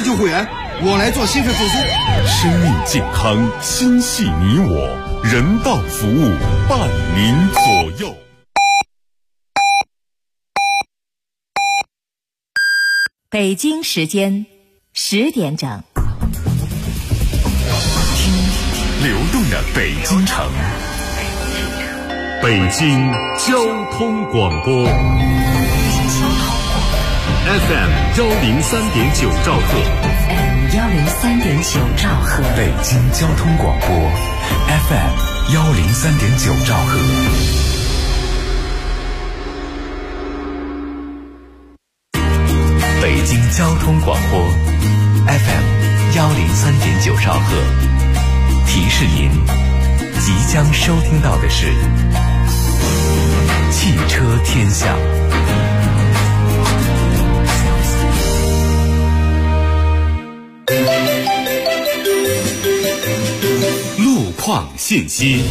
旧会员，我来做心肺复苏。 生命健康，心系你我，人道服务伴您左右。 北京时间10点整， 听流动的北京城，北京交通广播 FM 103.9兆赫， 103.9兆赫， 北京交通广播 FM 103.9兆赫。北京交通广播 FM 103.9兆赫，提示您即将收听到的是汽车天下。路况信息。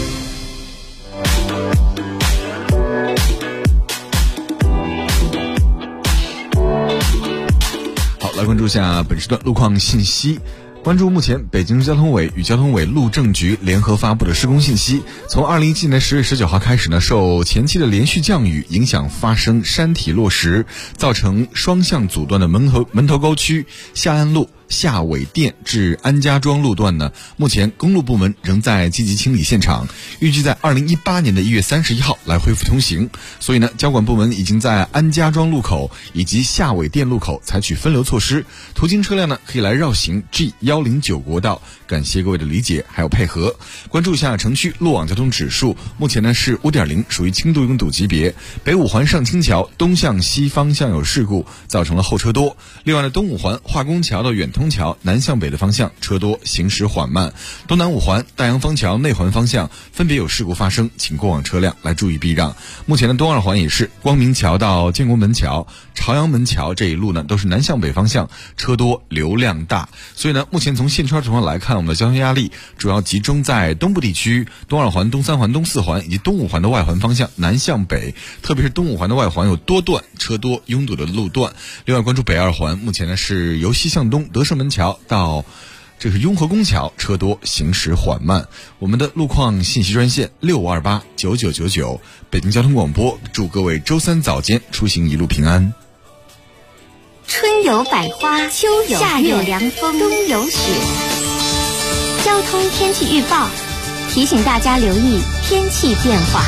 来关注一下本时段路况信息。关注目前北京交通委与交通委路政局联合发布的施工信息。从2017年10月19号开始呢，受前期的连续降雨影响，发生山体落石，造成双向阻断的门头沟区夏安路夏尾店至安家庄路段呢，目前公路部门仍在积极清理现场，预计在2018年的1月31号来恢复通行。所以呢，交管部门已经在安家庄路口以及夏尾店路口采取分流措施，途经车辆呢可以来绕行 G109国道。感谢各位的理解还有配合。关注一下城区路网交通指数，目前呢是 5.0， 属于轻度拥堵级别。北五环上清桥东向西方向有事故，造成了后车多。另外呢，东五环化工桥到远通桥南向北的方向车多，行驶缓慢。东南五环大洋坊桥内环方向分别有事故发生，请过往车辆来注意避让。目前的东二环也是光明桥到建国门桥、朝阳门桥这一路呢都是南向北方向车多，流量大。所以呢，目前从线圈情况来看，我们的交通压力主要集中在东部地区，东二环、东三环、东四环以及东五环的外环方向南向北，特别是东五环的外环有多段车多拥堵的路段。另外关注北二环，目前呢是由西向东德胜门桥到这是雍和宫桥车多，行驶缓慢。我们的路况信息专线65289999，北京交通广播祝各位周三早间出行一路平安。 春有百花，秋有夏有凉风，冬有雪。交通天气预报提醒大家留意天气变化。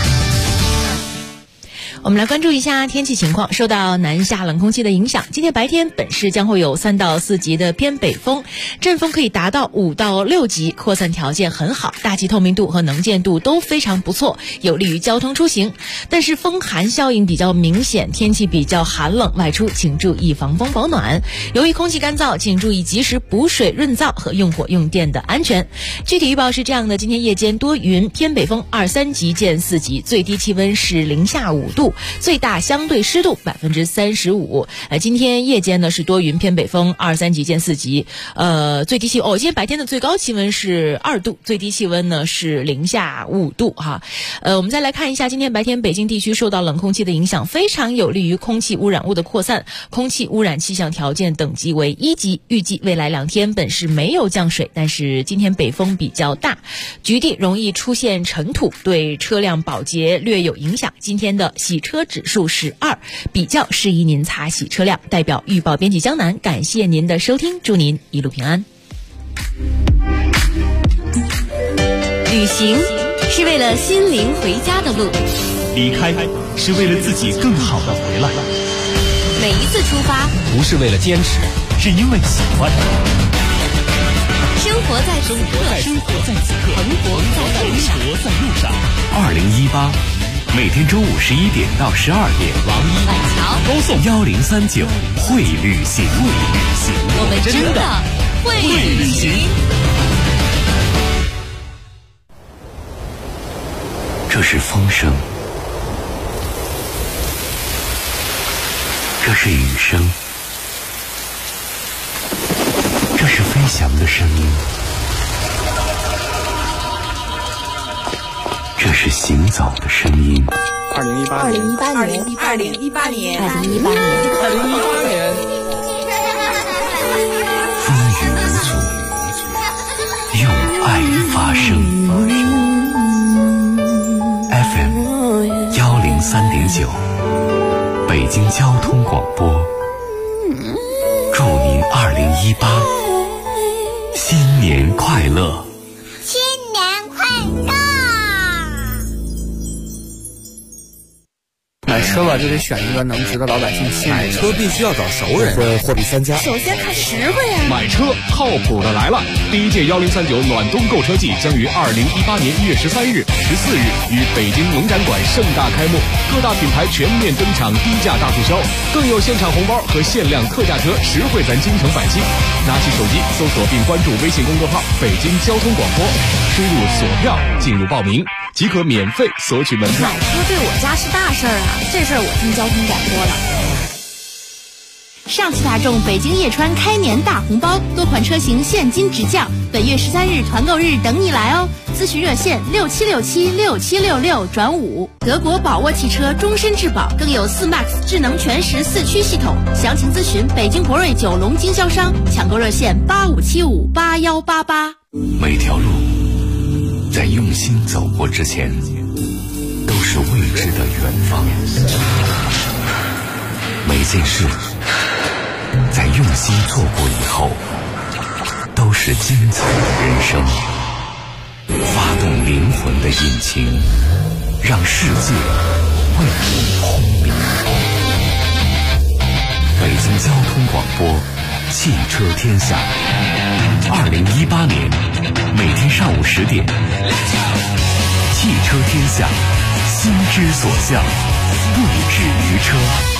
我们来关注一下天气情况。受到南下冷空气的影响，今天白天本市将会有3到4级的偏北风，阵风可以达到5到6级，扩散条件很好，大气透明度和能见度都非常不错，有利于交通出行。但是风寒效应比较明显，天气比较寒冷，外出请注意防风保暖。由于空气干燥，请注意及时补水润燥和用火用电的安全。具体预报是这样的：今天夜间多云，偏北风2、3级见4级，最低气温是零下5度，最大相对湿度35%。今天夜间呢是多云偏北风2、3级见4级，最低气今天白天的最高气温是2度，最低气温呢是零下5度哈。我们再来看一下，今天白天北京地区受到冷空气的影响，非常有利于空气污染物的扩散，空气污染气象条件等级为1级。预计未来2天本市没有降水，但是今天北风比较大，局地容易出现尘土，对车辆保洁略有影响。今天的洗车指数是2，比较适宜您擦洗车辆。代表预报编辑江南，感谢您的收听，祝您一路平安。 旅行是为了心灵回家的路， 离开是为了自己更好的回来。 每一次出发不是为了坚持，是因为喜欢。 生活在此刻，蓬勃在路上。 2018每天中午11点到12点， 王一晚桥高送1039会旅行， 我们真的会旅行。 这是风声，这是雨声，这是飞翔的声音，这是行走的声音。 2018年。 声 FM 103.9，北京交通广播。祝您2018新年快乐！ 新年快乐！ 买车吧，就得选一个能值得老百姓信任。 买车必须要找熟人，货比三家。 首先看实惠啊！ 买车靠谱的来了！第一届1039暖冬购车季将于2018年1月13日、14日于北京农展馆盛大开幕，各大品牌全面登场，低价大促销，更有现场红包和限量特价车，实惠咱京城百姓。拿起手机搜索并关注微信公众号“北京交通广播”，输入索票进入报名，即可免费索取门票。 买车对我家是大事儿啊，这事儿我听交通广播了。上汽大众北京叶川开年大红包，多款车型现金直降，本月13日团购日等你来哦！咨询热线67676766转5。德国宝沃汽车终身质保，更有4MAX 智能全时4驱系统。详情咨询北京博瑞9龙经销商，抢购热线85758188。 每条路在用心走过之前，都是未知的远方。每件事在用心做过以后，都是精彩的人生。发动灵魂的引擎，让世界为你轰鸣。北京交通广播，汽车天下。2018年每天上午10点，汽车天下，心之所向，不止于车。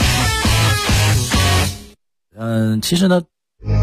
其实呢，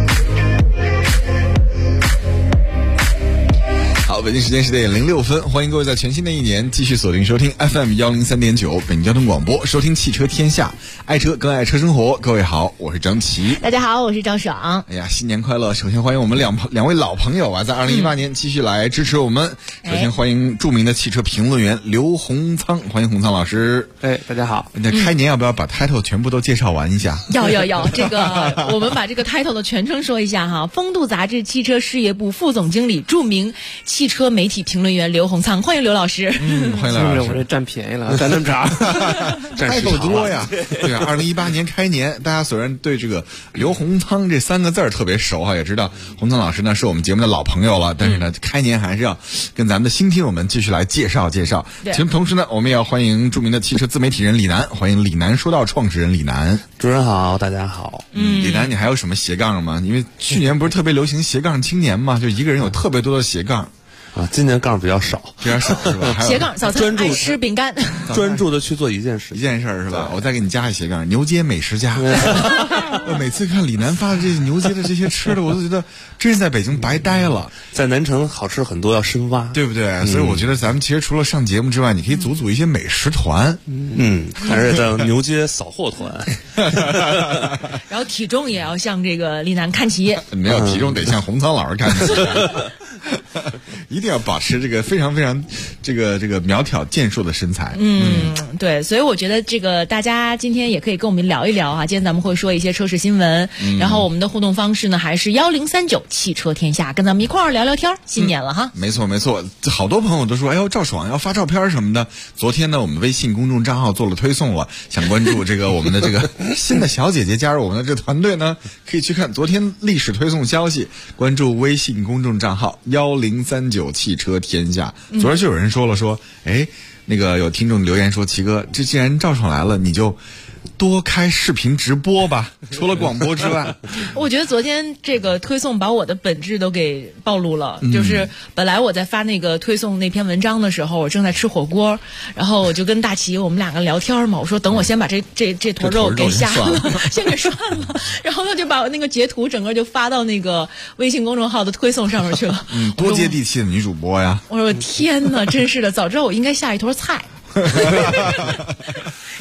好，北京时间10点06分，欢迎各位在全新的一年继续锁定收听 FM 103.9北京交通广播，收听汽车天下，爱车更爱车生活。各位好，我是张琪。 大家好，我是张爽。 哎呀，新年快乐！首先欢迎我们两位老朋友啊，在2018年继续来支持我们。首先欢迎著名的汽车评论员刘洪仓，欢迎洪仓老师。 大家好。 那开年要不要把 title 全部都介绍完一下？ 要，这个我们把这个 title 的全称说一下哈。风度杂志汽车事业部副总经理，著名汽车媒体评论员刘洪仓，欢迎刘老师。 欢迎刘老师。 我这占便宜了，占那么长， 占时长多呀。对啊，2018年开年，大家虽然对这个刘洪仓这3个字特别熟哈，也知道洪仓老师呢是我们节目的老朋友了，但是呢，开年还是要跟咱们的新听友们继续来介绍。其实同时呢，我们也要欢迎著名的汽车自媒体人李楠，欢迎李楠说道创始人李楠。 主持人好，大家好。 李楠，你还有什么斜杠吗？因为去年不是特别流行斜杠青年嘛，就一个人有特别多的斜杠。 今年杠比较少是吧？ 斜杠早餐爱吃饼干， 专注的去做一件事是吧？我再给你加一斜杠，牛街美食家。我每次看李楠发的这牛街的这些吃的，我都觉得真是在北京白待了。 在南城好吃很多，要深挖， 对不对？所以我觉得咱们其实除了上节目之外，你可以组一些美食团， 还是在牛街扫货团。 然后体重也要向这个李楠看齐， 没有体重得向洪仓老师看齐。一定要保持这个非常非常这个苗条健硕的身材。 对，所以我觉得这个大家今天也可以跟我们聊一聊啊。今天咱们会说一些车市新闻，然后我们的互动方式呢还是1039汽车天下，跟咱们一块儿聊聊天。新年了哈， 没错，好多朋友都说，哎呦，赵爽要发照片什么的。昨天呢，我们微信公众账号做了推送了，想关注这个我们的这个新的小姐姐加入我们的这个团队呢，可以去看昨天历史推送消息，关注微信公众账号1039汽车天下。昨天就有人说了，那个有听众留言说，齐哥，这既然赵爽来了，你就多开视频直播吧，除了广播之外。 我觉得昨天这个推送把我的本质都给暴露了，就是本来我在发那个推送那篇文章的时候，我正在吃火锅，然后我就跟大齐我们两个聊天嘛，我说等我先把这坨肉给下了，先给涮了，然后他就把我那个截图整个就发到那个微信公众号的推送上面去了。 多接地气的女主播呀！ 我说天哪，真是的，早知道我应该下一坨菜。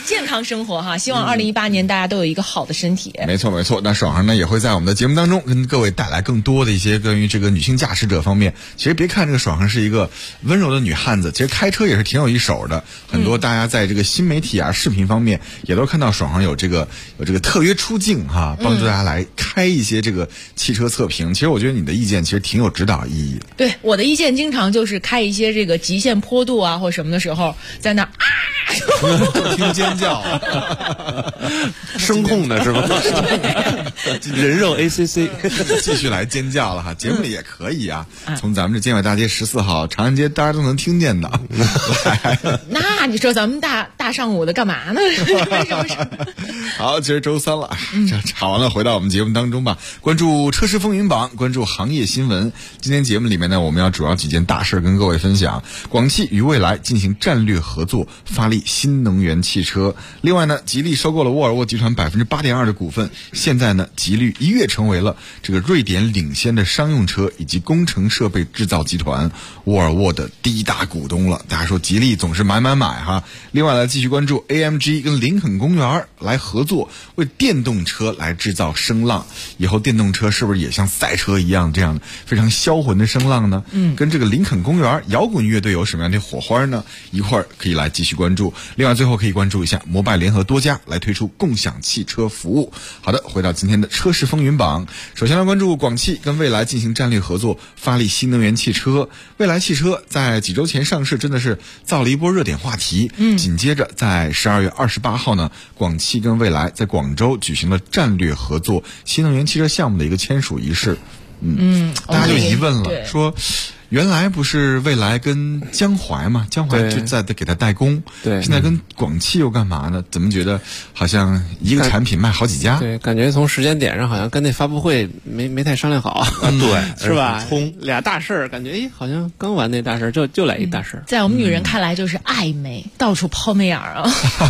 健康生活哈。希望2018年大家都有一个好的身体。 没错没错，那爽儿呢也会在我们的节目当中跟各位带来更多的一些关于这个女性驾驶者方面。其实别看这个爽儿是一个温柔的女汉子，其实开车也是挺有一手的。很多大家在这个新媒体啊、视频方面也都看到爽儿有这个特约出镜哈，帮助大家来开一些这个汽车测评。其实我觉得你的意见其实挺有指导意义的。 对，我的意见经常就是开一些这个极限坡度啊或什么的时候，在那听尖叫， 声控的是吗？人肉 ACC 继续来尖叫了哈，节目里也可以啊。从咱们这建外大街14号长安街，大家都能听见的。 那你说咱们大上午的干嘛呢？ 好，今儿周三了，这吵完了，回到我们节目当中吧。关注车市风云榜，关注行业新闻。今天节目里面呢，我们要主要几件大事跟各位分享。广汽与蔚来进行战略合作，发力新能源汽车。另外呢，吉利收购了沃尔沃集团8.2%的股份，现在呢，吉利一跃成为了这个瑞典领先的商用车以及工程设备制造集团沃尔沃的第一大股东了。大家说吉利总是买哈。另外来继续关注 AMG 跟林肯公园来合作，为电动车来制造声浪。以后电动车是不是也像赛车一样这样非常销魂的声浪呢？跟这个林肯公园摇滚乐队有什么样的火花呢？一会儿可以来继续关注。另外最后可以关注一下摩拜联合多家来推出共享汽车服务。好的，回到今天的车市风云榜，首先来关注广汽跟蔚来进行战略合作，发力新能源汽车。蔚来汽车在几周前上市，真的是造了一波热点话题。紧接着在12月28号呢，广汽跟蔚来在广州举行了战略合作新能源汽车项目的一个签署仪式。大家就疑问了，说原来不是蔚来跟江淮嘛，江淮就在给他代工， 对， 现在跟广汽又干嘛呢？怎么觉得好像一个产品卖好几家？ 对，感觉从时间点上好像跟那发布会没太商量好啊， 对， 是吧？ 冲俩大事儿，感觉好像刚完那大事儿就来一大事儿。 在我们女人看来就是暧昧，到处抛媚眼啊。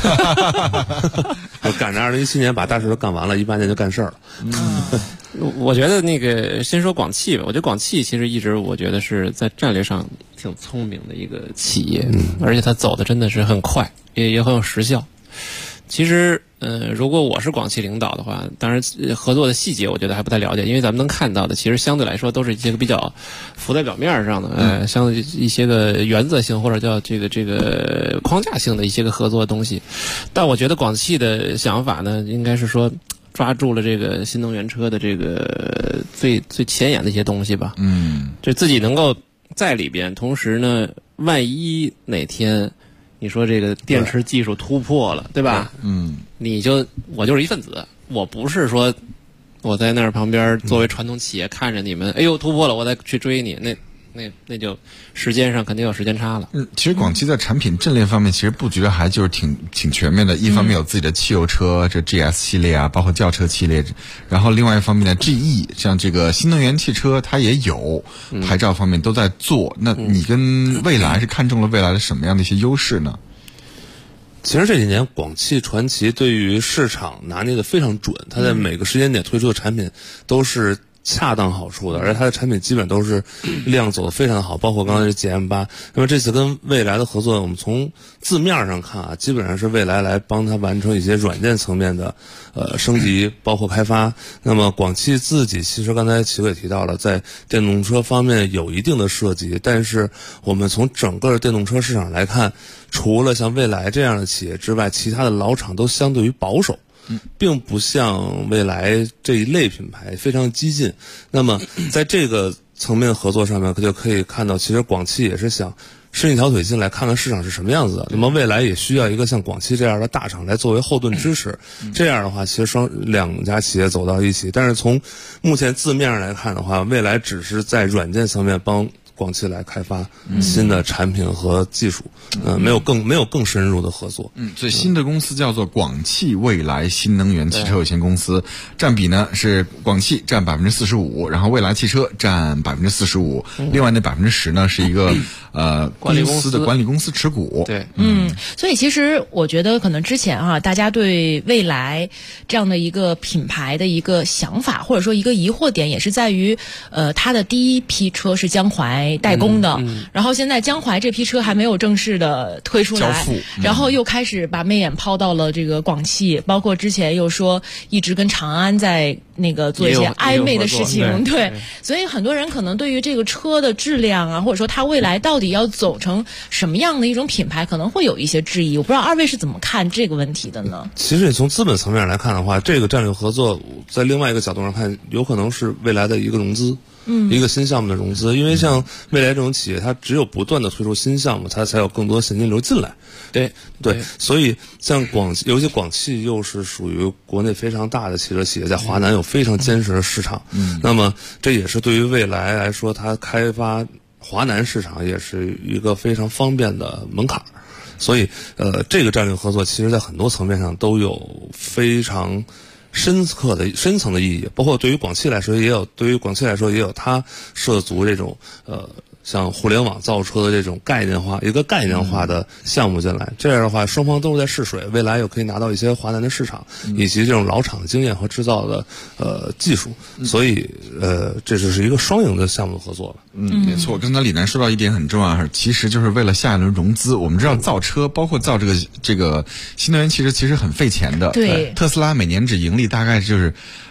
我赶着2017年把大事都干完了，18年就干事儿了。 我觉得那个先说广汽吧，我觉得广汽其实一直我觉得是在战略上挺聪明的一个企业，而且它走的真的是很快，也很有时效。其实如果我是广汽领导的话，当然合作的细节我觉得还不太了解，因为咱们能看到的其实相对来说都是一些个比较浮在表面上的，相对一些个原则性或者叫这个框架性的一些个合作的东西。但我觉得广汽的想法呢，应该是说抓住了这个新能源车的这个最前沿的一些东西吧，就自己能够在里边，同时呢，万一哪天你说这个电池技术突破了，对吧？我就是一份子，我不是说我在那儿旁边作为传统企业看着你们，哎呦突破了，我再去追你，那就时间上肯定有时间差了。 其实广汽在产品阵列方面，其实布局的还就是挺全面的。一方面有自己的汽油车，这 GS 系列啊，包括轿车系列，然后另外一方面呢 ，GE 像这个新能源汽车，它也有牌照方面都在做。那你跟蔚来是看中了蔚来的什么样的一些优势呢？ 其实这几年广汽传祺对于市场拿捏的非常准，它在每个时间点推出的产品都是恰当好处的，而且它的产品基本都是量走得非常好，包括刚才这 GM8。那么这次跟蔚来的合作，我们从字面上看啊，基本上是蔚来来帮它完成一些软件层面的升级，包括开发。那么广汽自己其实刚才齐哥也提到了，在电动车方面有一定的涉及，但是我们从整个电动车市场来看，除了像蔚来这样的企业之外，其他的老厂都相对于保守，并不像蔚来这一类品牌非常激进。那么在这个层面合作上面，就可以看到，其实广汽也是想伸一条腿进来看看市场是什么样子的。那么蔚来也需要一个像广汽这样的大厂来作为后盾支持。这样的话，其实两家企业走到一起。但是从目前字面上来看的话，蔚来只是在软件层面帮广汽来开发新的产品和技术，没有更深入的合作。 所以新的公司叫做广汽蔚来新能源汽车有限公司，占比呢是广汽占45%，然后蔚来汽车占45%，另外那10%呢是一个公司的管理公司持股。 对， 所以其实我觉得可能之前大家对蔚来这样的一个品牌的一个想法，或者说一个疑惑点，也是在于它的第一批车是江淮代工的，然后现在江淮这批车还没有正式的推出来， 交付， 然后又开始把媚眼抛到了这个广汽，包括之前又说一直跟长安在那个做一些暧昧的事情，对，所以很多人可能对于这个车的质量啊，或者说它未来到底要走成什么样的一种品牌，可能会有一些质疑。我不知道二位是怎么看这个问题的呢？ 其实你从资本层面来看的话，这个战略合作在另外一个角度上看，有可能是未来的一个融资。一个新项目的融资，因为像蔚来这种企业，它只有不断的推出新项目，它才有更多现金流进来。 对， 所以像尤其广汽又是属于国内非常大的汽车企业，在华南有非常坚实的市场。那么这也是对于蔚来来说，它开发华南市场也是一个非常方便的门槛。所以这个战略合作其实在很多层面上都有非常深层的意义，包括对于广汽来说也有它涉足这种像互联网造车的这种概念化的项目进来，这样的话双方都是在试水，未来又可以拿到一些华南的市场，以及这种老厂的经验和制造的技术，所以这就是一个双赢的项目合作了。 没错，刚才李楠说到一点很重要，其实就是为了下一轮融资。我们知道造车，包括造这个新能源汽车，其实很费钱的。 对， 特斯拉每年只盈利大概就是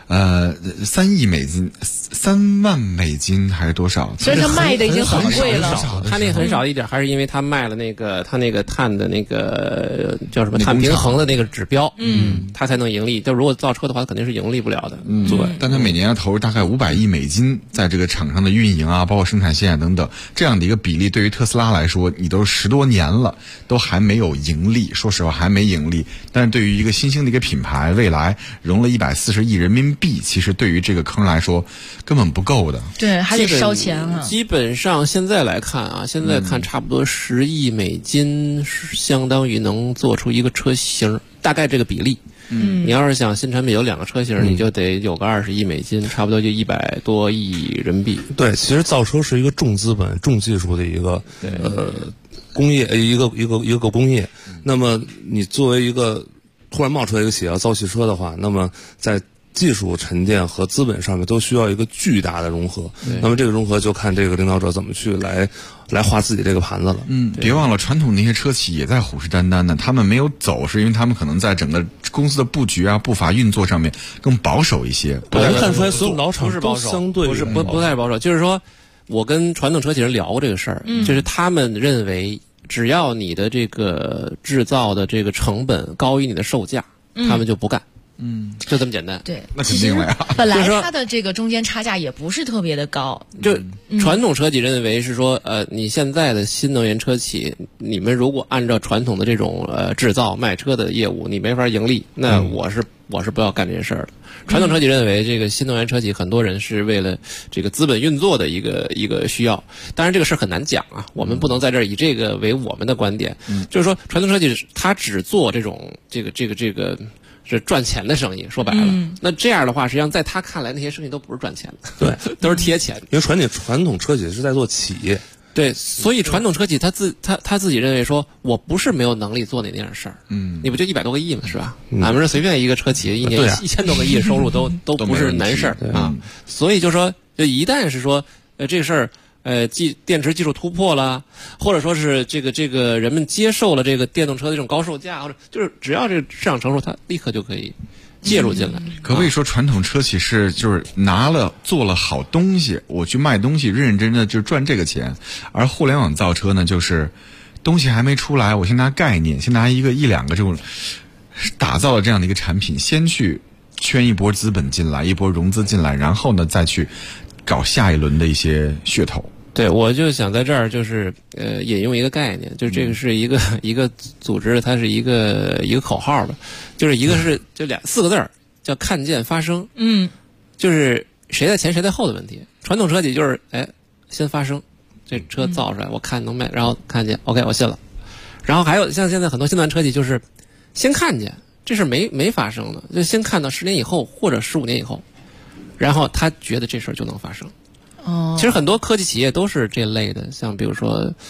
3亿美金，3万美金还是多少？ 所以它卖的已经很贵了。 它那个很少一点，还是因为它卖了它那个碳的那个叫什么碳平衡的那个指标，它才能盈利。就如果造车的话，它肯定是盈利不了的。 对，但它每年要投入大概500亿美金在这个厂商的运营啊，包括生产线啊等等，这样的一个比例，对于特斯拉来说，你都10多年了，都还没有盈利。说实话，还没盈利。但是对于一个新兴的一个品牌，蔚来融了140亿人民币，其实对于这个坑来说根本不够的。 对，还得烧钱啊。 基本上现在来看啊，差不多10亿美金相当于能做出一个车型，大概这个比例。你要是想新产品有2个车型，你就得有个20亿美金，差不多就100多亿人民币。 对，其实造车是一个重资本、重技术的一个工业，一个工业。那么你作为一个突然冒出来一个企业要造汽车的话，那么在技术沉淀和资本上面都需要一个巨大的融合。那么这个融合就看这个领导者怎么去来画自己这个盘子了。 别忘了传统那些车企也在虎视眈眈的，他们没有走，是因为他们可能在整个公司的布局啊、步伐运作上面更保守一些。 我能看出来，所有老厂都相对不太保守。就是说，我跟传统车企人聊过这个事儿，就是他们认为，只要你的这个制造的这个成本高于你的售价，他们就不干。就这么简单。 对， 那肯定了呀。 本来它的这个中间差价也不是特别的高。 就传统车企认为是说，你现在的新能源车企，你们如果按照传统的这种制造卖车的业务，你没法盈利，那我是不要干这件事儿的。传统车企认为，这个新能源车企很多人是为了这个资本运作的一个需要。当然，这个事儿很难讲啊，我们不能在这儿以这个为我们的观点。就是说，传统车企它只做这种这个。是赚钱的生意，说白了，那这样的话，实际上在他看来，那些生意都不是赚钱的，对，都是贴钱。 因为传统车企是在做企业， 对，所以传统车企他自己认为说，我不是没有能力做那件事儿，你不就100多个亿吗？是吧？俺们这随便一个车企一年1000多个亿收入都不是难事儿啊。所以就说，一旦是说，这个事儿。电池技术突破了，或者说是这个人们接受了这个电动车的这种高售价，或者就是只要这个市场成熟，它立刻就可以介入进来。 可不可以说传统车企就是做了好东西，我去卖东西，认认真真的就赚这个钱，而互联网造车呢，就是东西还没出来，我先拿概念，先拿一两个这种打造了这样的一个产品，先去圈一波资本进来，一波融资进来，然后呢再去搞下一轮的一些噱头。 对，我就想在这儿就是引用一个概念，就是这个是一个组织，它是一个口号吧，就是一个是就4个字儿叫看见发生，就是谁在前谁在后的问题。传统车企就是先发生，这车造出来我看能卖，然后看见 OK 我信了，然后还有像现在很多新能源车企就是先看见这事没发生的，就先看到10年以后或者15年以后，然后他觉得这事儿就能发生。其实很多科技企业都是这类的，像比如说，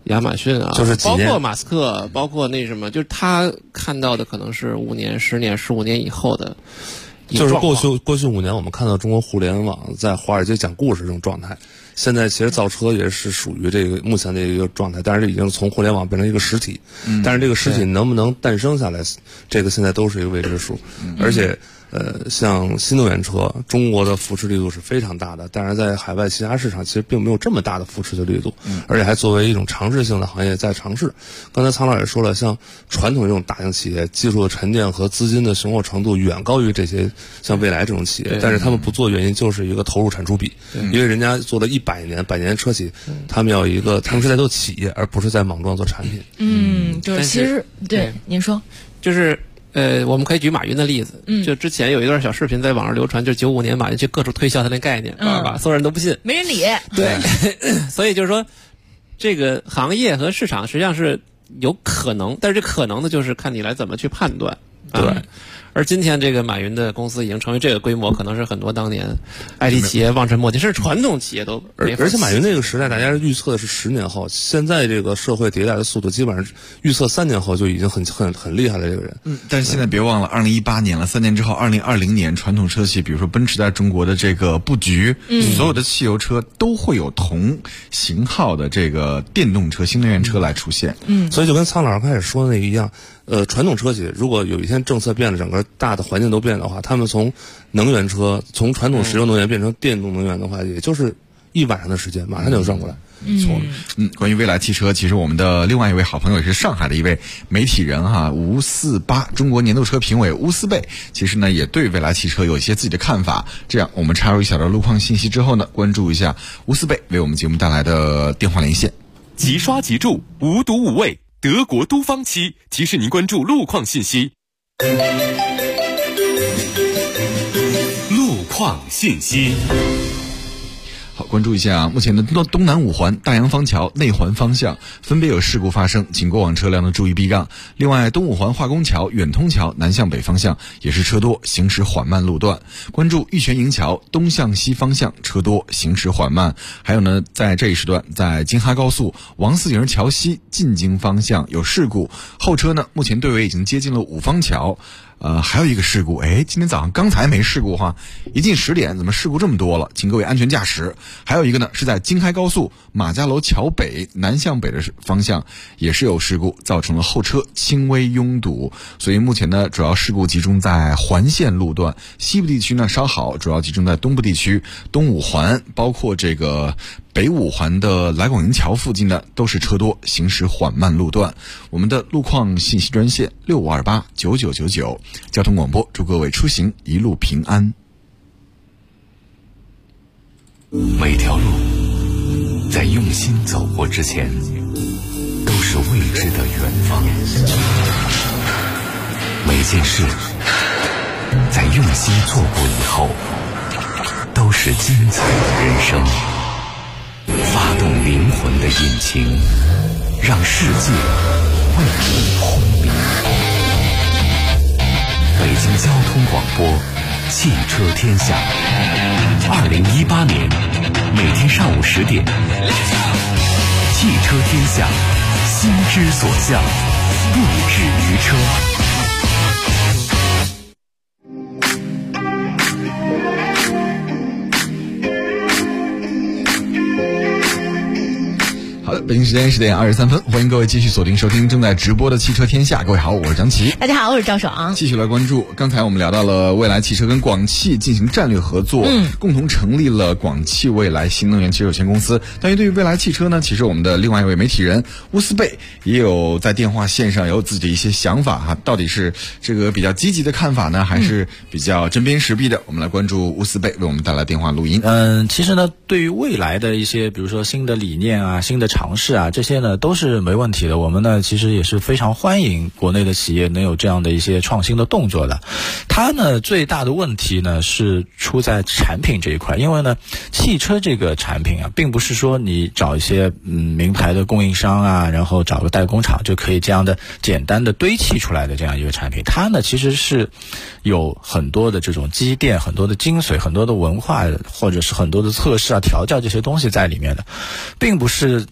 亚马逊啊， 就是包括马斯克，包括那什么，就是他看到的可能是5年、10年、15年以后的。 就是过去5年，我们看到中国互联网在华尔街讲故事这种状态。现在其实造车也是属于这个目前的一个状态，但是已经从互联网变成一个实体。但是这个实体能不能诞生下来，这个现在都是一个未知数。而且像新能源车，中国的扶持力度是非常大的，但是在海外其他市场其实并没有这么大的扶持的力度，而且还作为一种尝试性的行业在尝试。刚才苍老也说了，像传统这种大型企业，技术的沉淀和资金的雄厚程度远高于这些像蔚来这种企业，但是他们不做的原因就是一个投入产出比，因为人家做了100年车企，他们要他们是在做企业，而不是在莽撞做产品。 就是其实对您说， 就是我们可以举马云的例子，就之前有一段小视频在网上流传，就95年马云去各处推销他那概念，所有人都不信， 没人理。 对，所以就是说，这个行业和市场实际上是有可能，但是这可能的就是看你来怎么去判断。对。而今天这个马云的公司已经成为这个规模，可能是很多当年 IT 企业望尘莫及，甚至传统企业都没法。 而且马云那个时代，大家预测的是10年后，现在这个社会迭代的速度，基本上预测3年后就已经很厉害了。这个人， 但是现在别忘了，2018年了，3年之后，2020年，传统车企，比如说奔驰在中国的这个布局，所有的汽油车都会有同型号的这个电动车、新能源车来出现。 所以就跟苍老师开始说的那个一样。传统车企如果有一天政策变了，整个大的环境都变的话，他们从能源车从传统石油能源变成电动能源的话，也就是1晚上的时间，马上就转过来。 错。关于蔚来汽车，其实我们的另外一位好朋友也是上海的一位媒体人哈，吴四八，中国年度车评委吴思贝，其实呢也对蔚来汽车有一些自己的看法。这样，我们插入一小段路况信息之后呢，关注一下吴思贝为我们节目带来的电话连线。 即刷即注，无毒无味。德国都方期提示您关注路况信息。路况信息。 好，关注一下目前的东南5环、大洋坊桥、内环方向分别有事故发生，请过往车辆呢注意避让。另外，东5环化工桥、远通桥南向北方向也是车多，行驶缓慢路段。关注玉泉营桥东向西方向车多，行驶缓慢。还有呢，在这一时段，在京哈高速王四营桥西进京方向有事故，后车呢目前队尾已经接近了五方桥。还有一个事故，今天早上刚才没事故哈，一进10点怎么事故这么多了？请各位安全驾驶。还有一个呢，是在京开高速马家楼桥北南向北的方向也是有事故，造成了后车轻微拥堵。所以目前呢，主要事故集中在环线路段，西部地区呢稍好，主要集中在东部地区，东5环包括这个北5环的来广营桥附近的都是车多，行驶缓慢路段。我们的路况信息专线65289999，交通广播，祝各位出行一路平安。 每条路在用心走过之前，都是未知的远方。每件事在用心做过以后，都是精彩的人生。发动灵魂的引擎，让世界为你轰鸣。北京交通广播，汽车天下。2018年每天上午10点，汽车天下，心之所向，不止于车。 好的，北京时间10点23分，欢迎各位继续锁定收听正在直播的汽车天下。各位好，我是张琪。 大家好，我是赵爽。 继续来关注，刚才我们聊到了蔚来汽车跟广汽进行战略合作，共同成立了广汽蔚来新能源汽车有限公司。但是对于蔚来汽车呢，其实我们的另外一位媒体人乌斯贝也有在电话线上有自己的一些想法哈，到底是这个比较积极的看法呢，还是比较针砭时弊的？我们来关注乌斯贝为我们带来电话录音。 其实呢，对于未来的一些，比如说新的理念啊、新的尝试啊，这些呢都是没问题的。我们呢其实也是非常欢迎国内的企业能有这样的一些创新的动作的。它呢最大的问题呢是出在产品这一块，因为呢汽车这个产品啊，并不是说你找一些名牌的供应商啊，然后找个代工厂就可以这样的简单的堆砌出来的这样一个产品。它呢其实是有很多的这种积淀、很多的精髓、很多的文化，或者是很多的测试啊、调教这些东西在里面的，并不是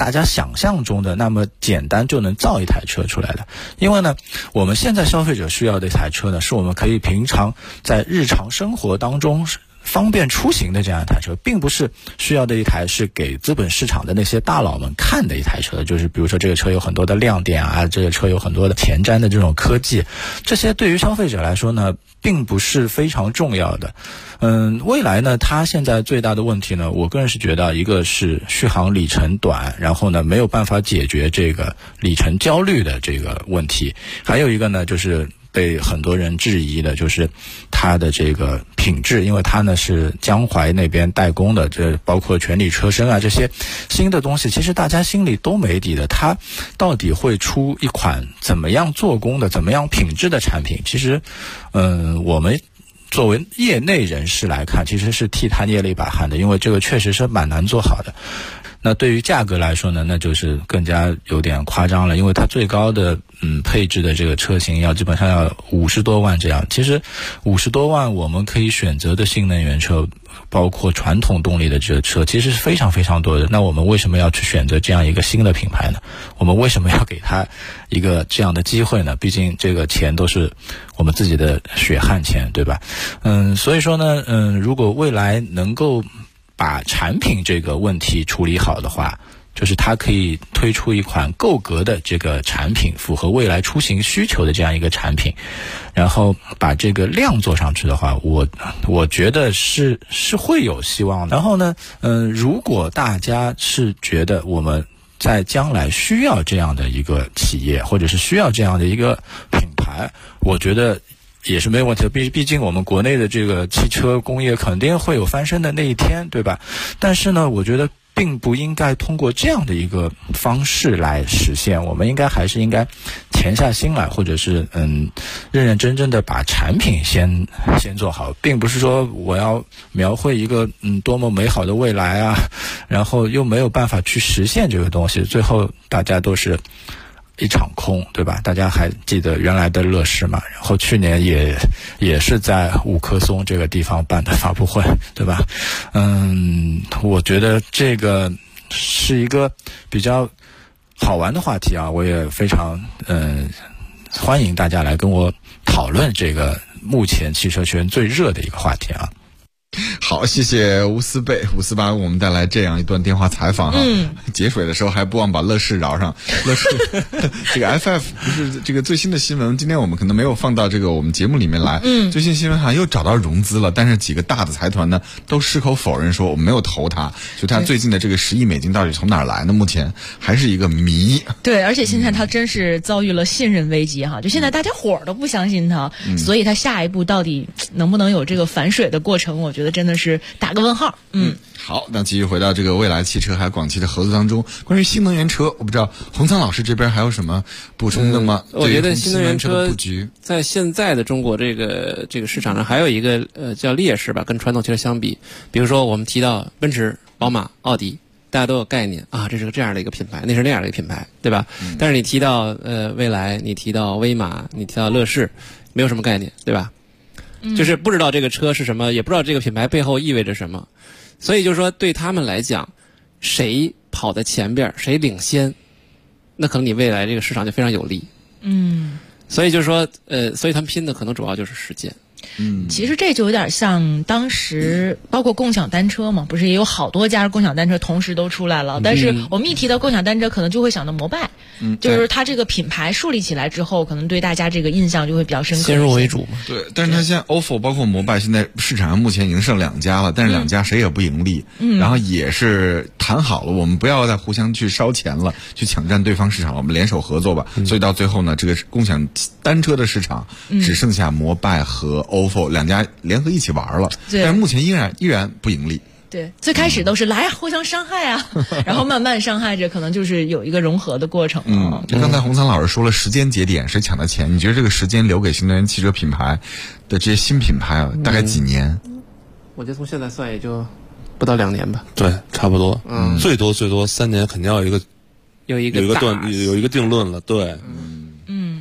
大家想象中的那么简单就能造一台车出来的。因为呢，我们现在消费者需要的一台车呢，是我们可以平常在日常生活当中方便出行的这样一台车，并不是需要的一台是给资本市场的那些大佬们看的一台车。就是比如说这个车有很多的亮点啊，这个车有很多的前瞻的这种科技，这些对于消费者来说呢，并不是非常重要的。未来呢，它现在最大的问题呢，我个人是觉得一个是续航里程短，然后呢没有办法解决这个里程焦虑的这个问题，还有一个呢就是被很多人质疑的就是它的这个品质，因为它呢是江淮那边代工的，这包括全铝车身啊这些新的东西，其实大家心里都没底的，它到底会出一款怎么样做工的、怎么样品质的产品？其实，我们作为业内人士来看，其实是替他捏了一把汗的，因为这个确实是蛮难做好的。那对于价格来说呢，那就是更加有点夸张了，因为它最高的配置的这个车型基本上要50多万这样。其实50多万我们可以选择的新能源车，包括传统动力的这个车，其实是非常非常多的。那我们为什么要去选择这样一个新的品牌呢？我们为什么要给它一个这样的机会呢？毕竟这个钱都是我们自己的血汗钱，对吧？所以说呢，如果未来能够把产品这个问题处理好的话，就是它可以推出一款够格的这个产品，符合未来出行需求的这样一个产品，然后把这个量做上去的话，我觉得是会有希望的。然后呢，如果大家是觉得我们在将来需要这样的一个企业，或者是需要这样的一个品牌，我觉得也是没有问题的。毕竟我们国内的这个汽车工业肯定会有翻身的那一天，对吧？但是呢，我觉得并不应该通过这样的一个方式来实现，我们还是应该潜下心来，或者是认认真真的把产品先做好，并不是说我要描绘一个多么美好的未来啊，然后又没有办法去实现这个东西，最后大家都是一场空，对吧？大家还记得原来的乐视嘛？然后去年也是在五棵松这个地方办的发布会，对吧？我觉得这个是一个比较好玩的话题啊，我也非常欢迎大家来跟我讨论这个目前汽车圈最热的一个话题啊。 好，谢谢吴思贝，吴思巴为我们带来这样一段电话采访哈。结水的时候还不忘把乐视饶上。乐视这个 FF 不是这个最新的新闻，今天我们可能没有放到这个我们节目里面来。最新新闻好像又找到融资了，但是几个大的财团呢都矢口否认说我们没有投它，所以它最近的这个10亿美金到底从哪儿来呢？目前还是一个谜。 对，而且现在它真是遭遇了信任危机哈，就现在大家伙儿都不相信它，所以它下一步到底能不能有这个反水的过程，我觉得真的是打个问号。 好，那继续回到这个蔚来汽车还有广汽的合作当中，关于新能源车，我不知道洪仓老师这边还有什么补充的吗？ 我觉得新能源车的布局在现在的中国这个市场上还有一个叫劣势吧，跟传统汽车相比，比如说我们提到奔驰、宝马、奥迪，大家都有概念啊，这是个这样的一个品牌，那是那样的一个品牌，对吧？但是你提到蔚来，你提到威马，你提到乐视，没有什么概念，对吧？就是不知道这个车是什么，也不知道这个品牌背后意味着什么，所以就是说对他们来讲，谁跑在前边，谁领先，那可能你未来这个市场就非常有利。所以就是说所以他们拼的可能主要就是时间。 其实这就有点像当时包括共享单车嘛，不是也有好多家共享单车同时都出来了，但是我们一提到共享单车可能就会想到摩拜，就是它这个品牌树立起来之后，可能对大家这个印象就会比较深刻， 先入为主嘛。 对，但是它现在 OFO 包括摩拜现在市场上目前已经剩2家了，但是2家谁也不盈利，然后也是谈好了，我们不要再互相去烧钱了，去抢占对方市场了，我们联手合作吧。所以到最后呢，这个共享单车的市场只剩下摩拜和OFO 2家联合一起玩了，但是目前依然不盈利。 对，最开始都是来互相伤害啊，然后慢慢伤害着，可能就是有一个融合的过程。 就刚才洪仓老师说了时间节点谁抢的钱，你觉得这个时间留给新能源汽车品牌的这些新品牌啊，大概几年？ 我觉得从现在算也就不到2年吧。 对，差不多。最多3年，肯定要有一个定论了。对。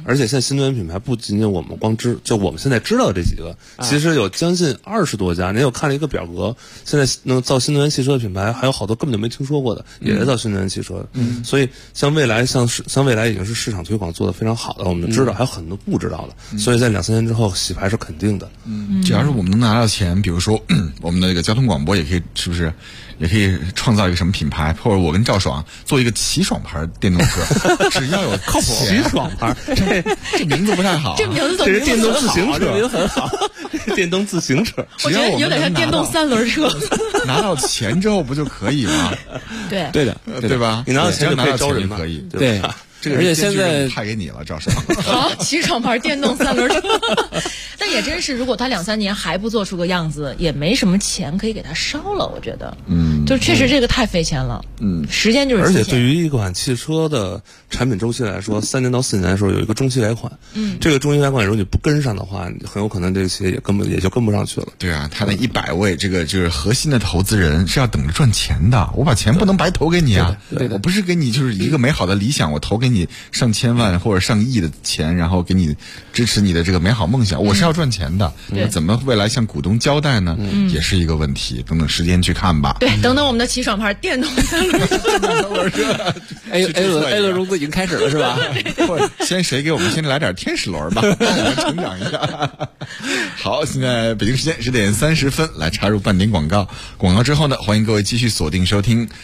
而且现在新能源品牌不仅仅我们光就我们现在知道的这几个，其实有将近20多家。您有看了一个表格，现在能造新能源汽车的品牌还有好多根本就没听说过的，也在造新能源汽车的。所以像未来已经是市场推广做得非常好的，我们知道还有很多不知道的，所以在2-3年之后洗牌是肯定的。 只要是我们能拿到钱，比如说我们的这个交通广播也可以，是不是也可以创造一个什么品牌，或者我跟赵爽做一个奇爽牌电动车，只要有靠谱奇爽牌， 这名字不太好， 这名字这是电动自行车， 这名字很好， 电动自行车， 我觉得有点像电动3轮车。 拿到钱之后不就可以吗？ 对对的， 对吧？ 你拿到钱就可以招人可以， 对。 这个而且现在派给你了，赵爽。 好，奇爽牌电动3轮车。但也真是，如果他2-3年还不做出个样子，也没什么钱可以给他烧了。我觉得，就确实这个太费钱了。时间就是金钱。 而且对于一款汽车的产品周期来说，3年到4年的时候有一个中期改款。这个中期改款如果你不跟上的话，很有可能这个企业也就跟不上去了。 对啊，他那100位这个就是核心的投资人是要等着赚钱的，我把钱不能白投给你啊！ 对的， 我不是给你就是一个美好的理想，我投给你上千万或者上亿的钱，然后给你支持你的这个美好梦想，我是要赚钱的。那怎么未来向股东交代呢？也是一个问题。等等时间去看吧。 对，等等我们的奇爽牌电动3轮车。A 轮融资已经开始了是吧？ 先谁给我们先来点天使轮吧，帮我们成长一下。好，现在北京时间10点30分，来插入半点广告。广告之后呢，欢迎各位继续锁定收听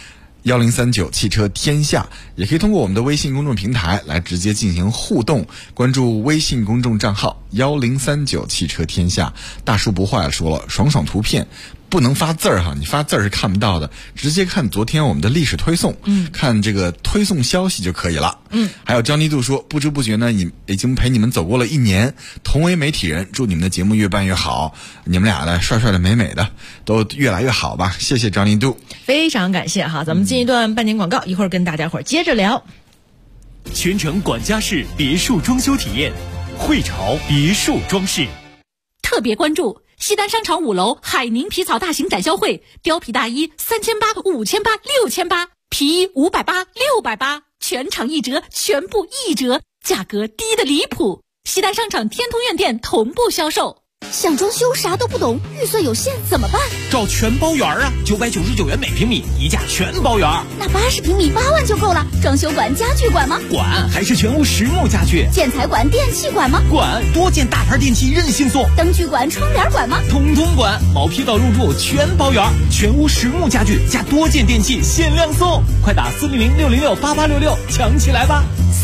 1039汽车天下，也可以通过我们的微信公众平台来直接进行互动，关注微信公众账号1039汽车天下。大叔不坏说了，爽爽图片不能发字儿哈，你发字儿是看不到的，直接看昨天我们的历史推送，看这个推送消息就可以了。还有张妮度说，不知不觉呢，已经陪你们走过了1年，同为媒体人，祝你们的节目越办越好，你们俩的帅帅的美美的都越来越好吧，谢谢张妮度， 非常感谢哈，咱们进一段半点广告，一会儿跟大家伙儿接着聊。 全程管家式别墅装修体验，汇潮别墅装饰特别关注西单商场5楼海宁皮草大型展销会，貂皮大衣3800、5800、6800，皮衣580、680，全场1折，全部1折，价格低得离谱。西单商场天通苑店同步销售。 想装修啥都不懂，预算有限怎么办？ 找全包园啊，999元每平米，一价全包园。 那80平米8万就够了。装修馆、家具馆吗？ 管，还是全屋实木家具。 建材馆、电器馆吗？ 管，多件大牌电器任性送。 灯具馆、窗帘馆吗？ 统统管，毛坯到入住全包园，全屋实木家具加多件电器限量送，快打400-606-8866抢起来吧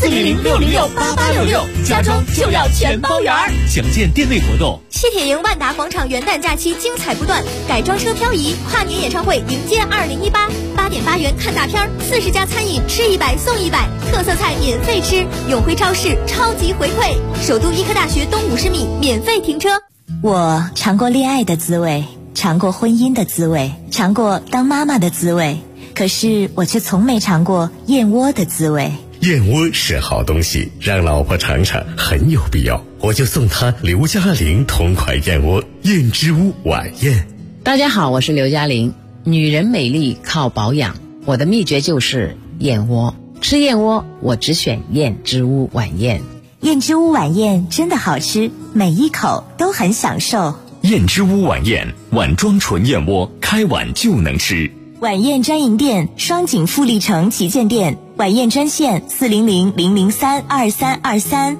！400-606-8866，家装就要全包园。 详见店内活动。 谢铁营万达广场元旦假期精彩不断，改装车漂移，跨年演唱会迎接2018，8点8元看大片，40家餐饮吃100送100，特色菜免费吃，永辉超市超级回馈，首都医科大学东50米免费停车。 我尝过恋爱的滋味，尝过婚姻的滋味，尝过当妈妈的滋味，可是我却从没尝过燕窝的滋味。 燕窝是好东西，让老婆尝尝很有必要，我就送她刘嘉玲同款燕窝燕之屋晚宴。 大家好，我是刘嘉玲。女人美丽靠保养，我的秘诀就是燕窝。吃燕窝我只选燕之屋晚宴。 燕之屋晚宴真的好吃，每一口都很享受。 燕之屋晚宴，碗装纯燕窝，开碗就能吃。 晚宴专营店，双井富力城旗舰店，晚宴专线400-003-2323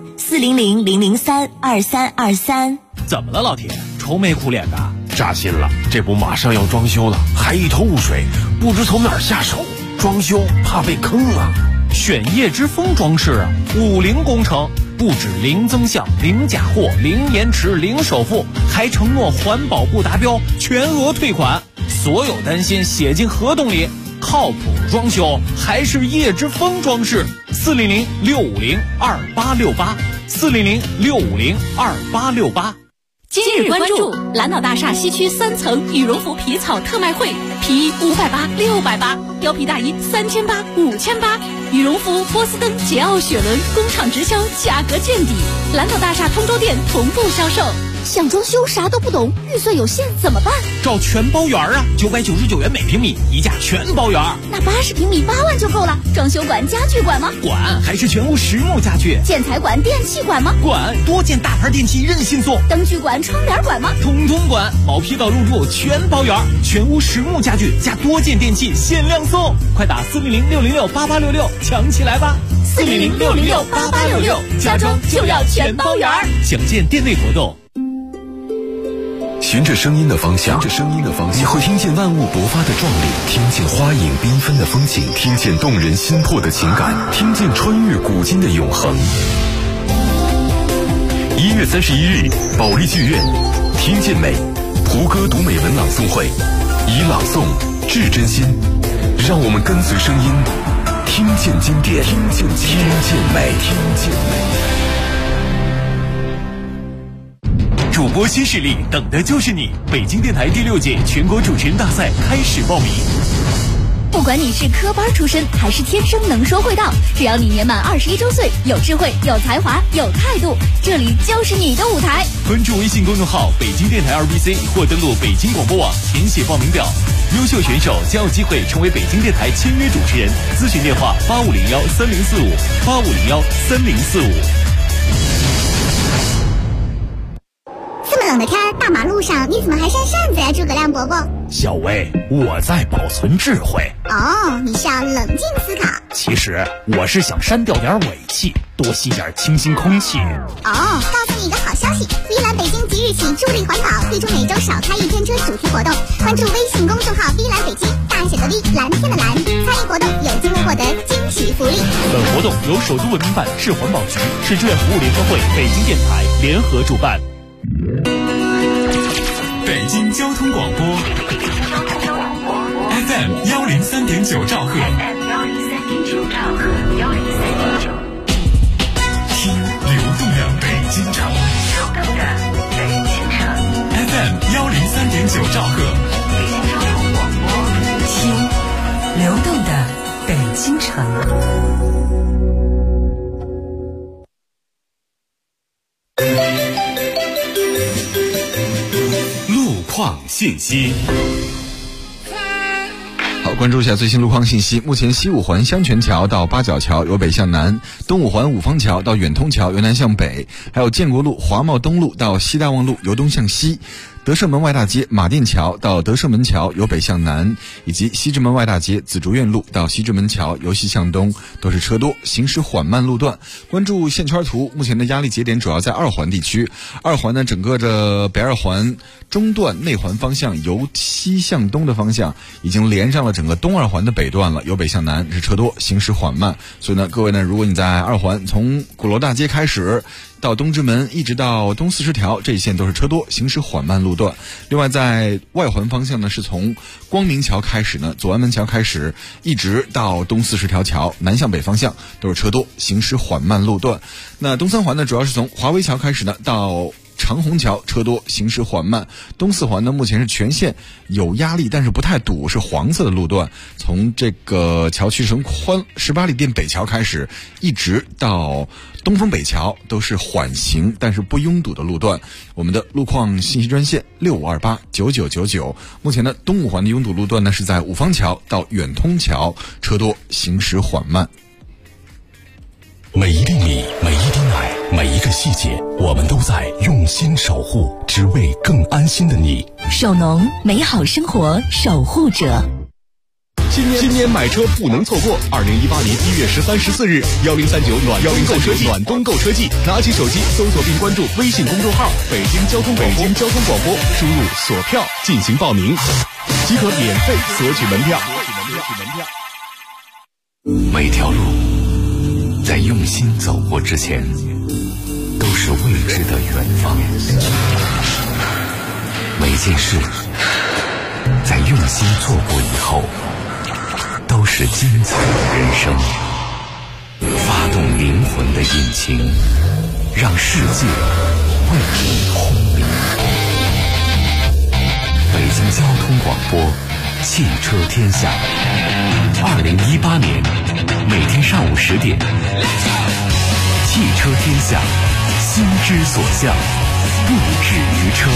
400-003-2323。 怎么了，老铁？愁眉苦脸的？ 扎心了，这不马上要装修了，还一头雾水，不知从哪儿下手。装修怕被坑啊！ 选叶之峰装饰啊，50工程，不止零增项、零假货、零延迟、零首付，还承诺环保不达标全额退款。所有担心写进合同里，靠谱装修还是叶之峰装饰。400-650-2868 400-650-2868。 今日关注蓝岛大厦西区3层羽绒服皮草特卖会，皮衣580、680，貂皮大衣3800、5800，羽绒服、波司登、桀骜雪伦工厂直销，价格见底。蓝岛大厦通州店同步销售。 想装修啥都不懂，预算有限怎么办？ 找全包园啊，999元每平米，一价全包园。 那80平米8万就够了。装修管、家具管吗？ 管，还是全屋实木家具。 建材管、电器管吗？ 管，多件大牌电器任性送。 灯具管、窗帘管吗？ 统统管，毛坯到入住全包园，全屋实木家具加多件电器限量送。快打400-606-8866抢起来吧！400-606-8866，家装就要全包园。详见店内活动。 循着声音的方向，你会听见万物勃发的壮丽，听见花影缤纷的风景，听见动人心魄的情感，听见穿越古今的永恒。1月31日，保利剧院，听见美，胡歌读美文朗诵会，以朗诵致真心，让我们跟随声音，听见经典，听见美。 主播新势力，等的就是你！北京电台第6届全国主持人大赛开始报名。 不管你是科班出身还是天生能说会道，只要你年满21周岁，有智慧、有才华、有态度，这里就是你的舞台。 关注微信公众号北京电台2BC 或登录北京广播网填写报名表，优秀选手将有机会成为北京电台签约主持人。咨询电话8501-3045，8501-3045。 这么冷的天，大马路上你怎么还扇扇子呀，诸葛亮伯伯？ 小薇，我在保存智慧。 哦，你是要冷静思考。 其实我是想删掉点尾气，多吸点清新空气。 哦，告诉你一个好消息，碧蓝北京即日起助力环保，推出每周少开1天车主题活动。关注微信公众号碧蓝北京，大写的 V， 蓝天的蓝，参与活动有机会获得惊喜福利。 本活动由首都文明办、市环保局、市志愿服务联合会、北京电台联合主办。 北京交通广播 FM 103.9兆赫，听流动的北京城，FM 103.9兆赫， 听流动的北京城。 况信息。 好，关注一下最新路况信息。目前西五环香泉桥到八角桥由北向南，东五环五方桥到远通桥由南向北，还有建国路华贸东路到西大望路由东向西，德胜门外大街马甸桥到德胜门桥由北向南，以及西直门外大街紫竹院路到西直门桥由西向东，都是车多，行驶缓慢路段。关注线圈图，目前的压力节点主要在二环地区。二环呢，整个的北二环中段内环方向由西向东的方向已经连上了整个东二环的北段了，由北向南是车多，行驶缓慢。所以呢，各位呢，如果你在二环从鼓楼大街开始到东直门一直到东40条，这一线都是车多，行驶缓慢路段。另外在外环方向呢，是从光明桥开始呢，左安门桥开始一直到东40条桥，南向北方向都是车多，行驶缓慢路段。那东三环呢，主要是从华威桥开始呢到长虹桥车多，行驶缓慢。东四环呢，目前是全线有压力，但是不太堵，是黄色的路段。从这个桥区城宽18里店北桥开始，一直到东风北桥都是缓行，但是不拥堵的路段。我们的路况信息专线65289999。目前呢，东五环的拥堵路段呢是在五方桥到远通桥，车多，行驶缓慢。 每一粒米，每一滴奶，每一个细节，我们都在用心守护，只为更安心的你。 首农，美好生活守护者。 今年买车不能错过！2018年1月13、14日，1039暖冬购车季，拿起手机搜索并关注微信公众号“北京交通广播”，输入锁票进行报名，即可免费索取门票。 每条路在用心走过之前，都是未知的远方。每件事在用心做过以后，都是精彩的人生。发动灵魂的引擎，让世界为你轰鸣。北京交通广播，汽车天下。2018年每天上午10点，汽车天下，心之所向， 不止于车。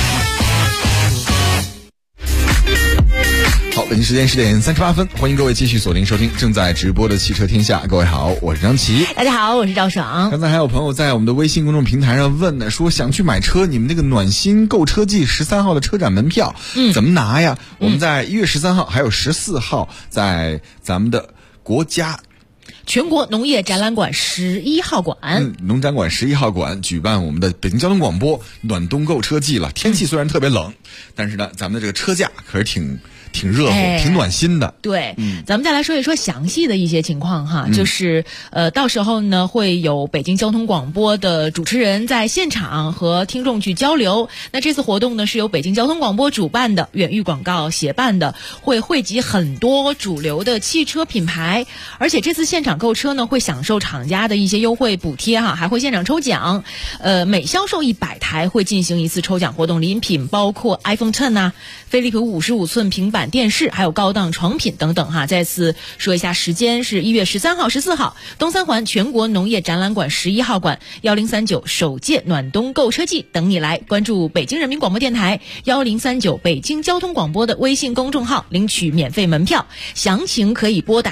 好，北京时间10点38分，欢迎各位继续锁定收听正在直播的汽车天下。各位好，我是张琪。 大家好，我是赵爽。 刚才还有朋友在我们的微信公众平台上问呢，说想去买车，你们那个暖心购车季13号的车展门票，怎么拿呀？我们在1月13号还有14号在咱们的国家全国农业展览馆11号馆， 农展馆11号馆举办我们的北京交通广播暖冬购车季了。天气虽然特别冷，但是呢，咱们的这个车价可是挺热乎，挺暖心的。 对，咱们再来说一说详细的一些情况哈，就是到时候呢会有北京交通广播的主持人在现场和听众去交流。那这次活动呢是由北京交通广播主办的，远域广告协办的，会汇集很多主流的汽车品牌，而且这次现场购车呢会享受厂家的一些优惠补贴哈，还会现场抽奖。每销售100台会进行一次抽奖活动，礼品包括 iPhone X 啊、飞利浦55寸平板电视，还有高档床品等等哈。再次说一下时间是1月13号、14号，东三环全国农业展览馆11号馆1039首届暖冬购车季等你来。关注北京人民广播电台1039北京交通广播的微信公众号领取免费门票，详情可以拨打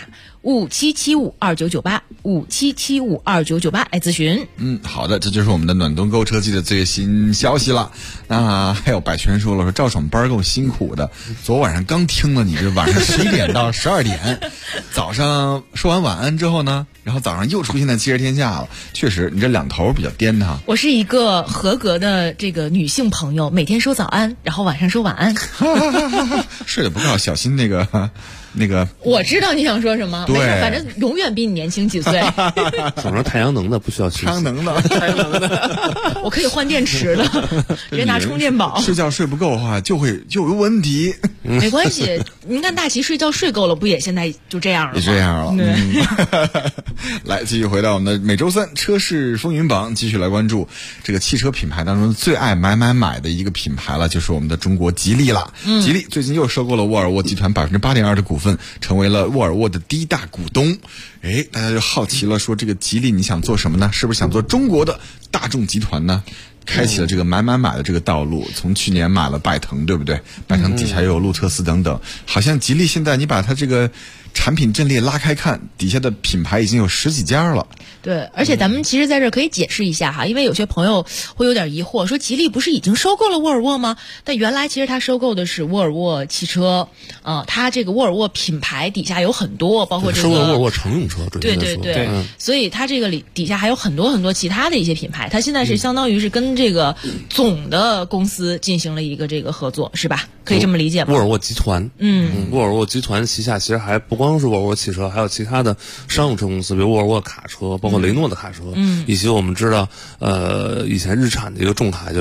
57752998 57752998来咨询。 好的，这就是我们的暖冬购车季的最新消息了。那还有百全说了，说赵爽班够辛苦的，昨晚上刚听了你这晚上11点到12点，早上说完晚安之后呢，然后早上又出现在汽车天下了。确实，你这两头比较颠哈。 我是一个合格的这个女性朋友，每天说早安，然后晚上说晚安。 睡得不够，小心那个。 我知道你想说什么，没事，反正永远比你年轻几岁。 早上太阳能的不需要太阳能的， 我可以换电池的，直接拿充电宝。 睡觉睡不够的话，就有问题。 没关系，您看大齐睡觉睡够了，不也现在就这样了吗？ 也这样了。来，继续回到我们的每周3车市风云榜，继续来关注这个汽车品牌当中最爱买的一个品牌了，就是我们的中国吉利了。吉利最近又收购了沃尔沃集团8.2%的股份，成为了沃尔沃的第1大股东。大家就好奇了，说这个吉利你想做什么呢？是不是想做中国的大众集团呢？开启了这个买的这个道路，从去年买了拜腾，对不对？拜腾底下又有路特斯等等，好像吉利现在你把它这个产品阵列拉开看，底下的品牌已经有10几家了。 对，而且咱们其实在这儿可以解释一下哈，因为有些朋友会有点疑惑，说吉利不是已经收购了沃尔沃吗？但原来其实它收购的是沃尔沃汽车，它这个沃尔沃品牌底下有很多，包括这个收购沃尔沃乘用车， 对，所以它这个底下还有很多其他的一些品牌，它现在是相当于是跟这个总的公司进行了一个这个合作，是吧？可以这么理解吗？ 沃尔沃集团，沃尔沃集团旗下其实还不光是沃尔沃汽车，还有其他的商用车公司，比如沃尔沃卡车，包括雷诺的卡车，以及我们知道，以前日产的一个重卡叫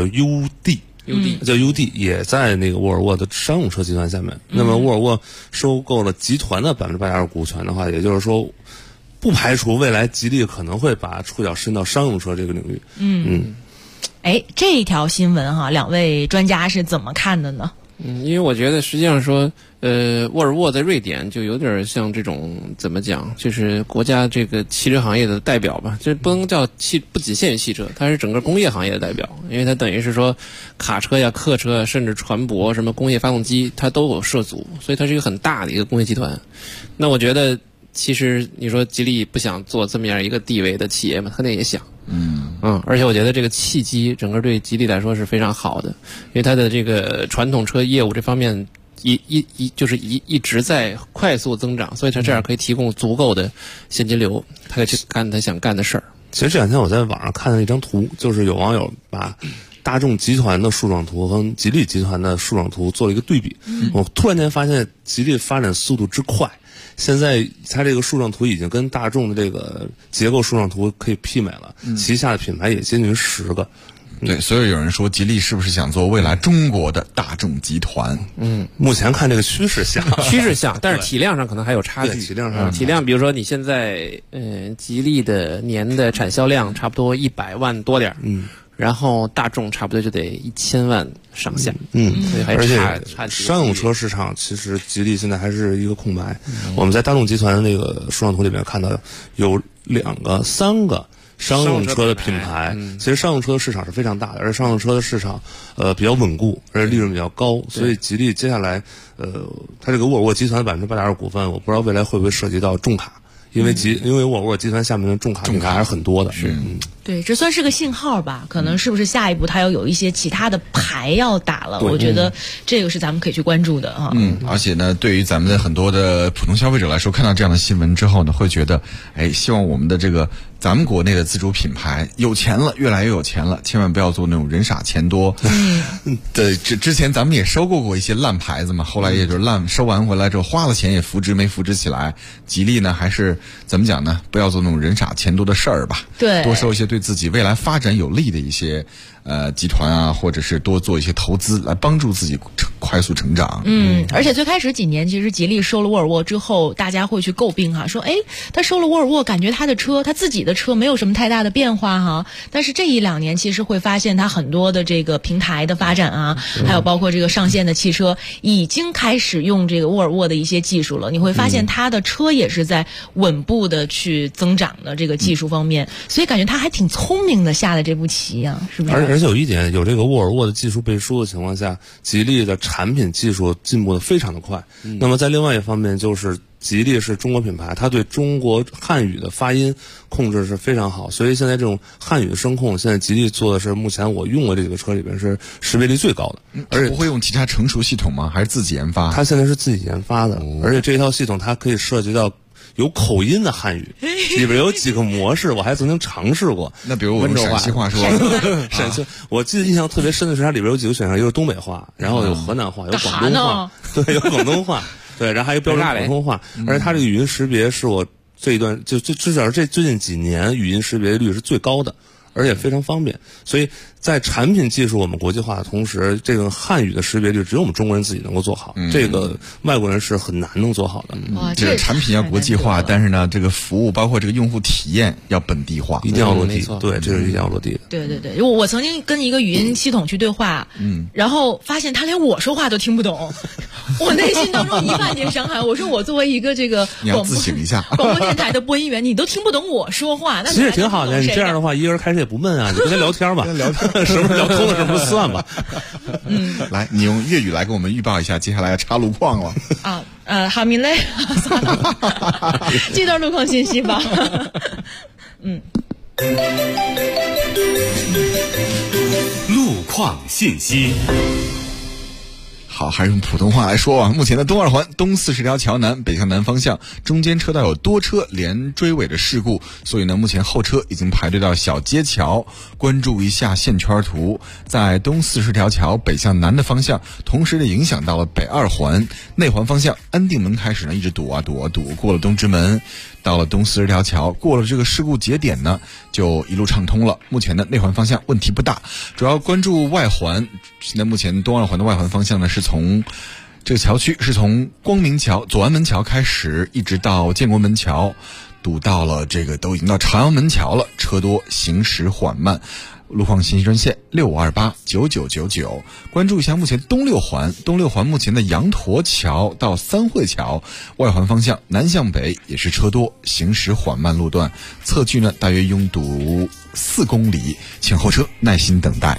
UD 也在那个沃尔沃的商用车集团下面。那么沃尔沃收购了集团的8.2%股权的话，也就是说，不排除未来吉利可能会把触角伸到商用车这个领域。 这条新闻哈，两位专家是怎么看的呢？ 因为我觉得实际上说，沃尔沃在瑞典就有点像这种怎么讲，就是国家这个汽车行业的代表吧，这不能叫不仅限于汽车，它是整个工业行业的代表，因为它等于是说卡车呀、客车呀，甚至船舶、什么工业发动机，它都有涉足，所以它是一个很大的一个工业集团。那我觉得，其实你说吉利不想做这么样一个地位的企业嘛，他那也想。而且我觉得这个契机整个对吉利来说是非常好的，因为它的这个传统车业务这方面一直在快速增长，所以它这样可以提供足够的现金流，他可以去干他想干的事儿。 其实这两天我在网上看了一张图，就是有网友把大众集团的树状图和吉利集团的树状图做了一个对比，我突然间发现吉利发展速度之快，现在它这个树状图已经跟大众的这个结构树状图可以媲美了，旗下的品牌也接近于10个。 对，所以有人说吉利是不是想做未来中国的大众集团？ 目前看这个趋势像， 但是体量上可能还有差距。体量，比如说你现在吉利的年的产销量差不多100万多点，然后大众差不多就得1000万上下，所以还差商用车市场其实吉利现在还是一个空白。我们在大众集团的那个树状图里面看到有2个、3个商用车的品牌，其实商用车市场是非常大的，而商用车的市场比较稳固，而且利润比较高，所以吉利接下来它这个沃尔沃集团的8.2%股份，我不知道未来会不会涉及到重卡。因为沃尔沃集团下面的重卡品牌还是很多的， 对，这算是个信号吧？可能是不是下一步它要有一些其他的牌要打了？我觉得这个是咱们可以去关注的啊。 而且呢，对于咱们的很多的普通消费者来说，看到这样的新闻之后呢，会觉得，希望我们的这个咱们国内的自主品牌有钱了，越来越有钱了，千万不要做那种人傻钱多。之前咱们也收购过一些烂牌子嘛，后来也就收完回来之后，花了钱也没扶植起来。吉利呢，还是怎么讲呢？不要做那种人傻钱多的事儿吧。对，多收一些对自己未来发展有利的一些集团啊，或者是多做一些投资，来帮助自己快速成长。 而且最开始几年，其实吉利收了沃尔沃之后，大家会去诟病哈，说他收了沃尔沃，感觉他自己的车没有什么太大的变化哈。但是这1-2年，其实会发现他很多的这个平台的发展啊，还有包括这个上线的汽车，已经开始用这个沃尔沃的一些技术了。你会发现他的车也是在稳步的去增长的这个技术方面，所以感觉他还挺聪明的下的这步棋啊，是不是？ 而且有一点，有这个沃尔沃的技术背书的情况下，吉利的产品技术进步的非常的快。那么在另外一方面，就是吉利是中国品牌，它对中国汉语的发音控制是非常好，所以现在这种汉语的声控，现在吉利做的是目前我用的这个车里边是识别率最高的。 而且不会用其他成熟系统吗？还是自己研发？ 它现在是自己研发的，而且这一套系统它可以涉及到有口音的汉语，里边有几个模式，我还曾经尝试过。 那比如我们陕西话说， 陕西，我记得印象特别深的是它里边有几个选项，一个是东北话，然后有河南话，有广东话，对，有广东话，对，然后还有标准普通话，而且它这个语音识别是我这一段就至少这最近几年语音识别率是最高的，而且非常方便，所以在产品技术我们国际化的同时，这个汉语的识别率只有我们中国人自己能够做好，这个外国人是很难能做好的。 这个产品要国际化，但是呢，这个服务包括这个用户体验要本地化， 一定要落地。对，这是一定要落地的。 对，我曾经跟一个语音系统去对话，然后发现他连我说话都听不懂，我内心当中1万年伤害。我说我作为一个这个你要自省一下广播电台的播音员，你都听不懂我说话，那其实也挺好的。你这样的话，一个人开车也不闷啊，你跟他聊天吧，什么聊通了什么算吧。 来，你用粤语来给我们预报一下接下来要查路况了啊。下面嘞，算了，这段路况信息吧。 路况信息。 好，还是用普通话来说啊。目前的东二环东40条桥南北向南方向中间车道有多车连追尾的事故，所以呢，目前后车已经排队到小街桥。关注一下线圈图，在东40条桥北向南的方向，同时的影响到了北二环内环方向，安定门开始呢一直堵过了东直门，到了东40条桥，过了这个事故节点呢，就一路畅通了。目前呢，内环方向问题不大，主要关注外环。现在目前东二环的外环方向呢，是从这个桥区是从光明桥、左安门桥开始，一直到建国门桥，堵到了这个都已经到朝阳门桥了，车多，行驶缓慢。路况信息专线65289999，关注一下目前东六环目前的羊驼桥到三汇桥外环方向南向北也是车多，行驶缓慢路段，测距呢大约拥堵4公里，请后车耐心等待。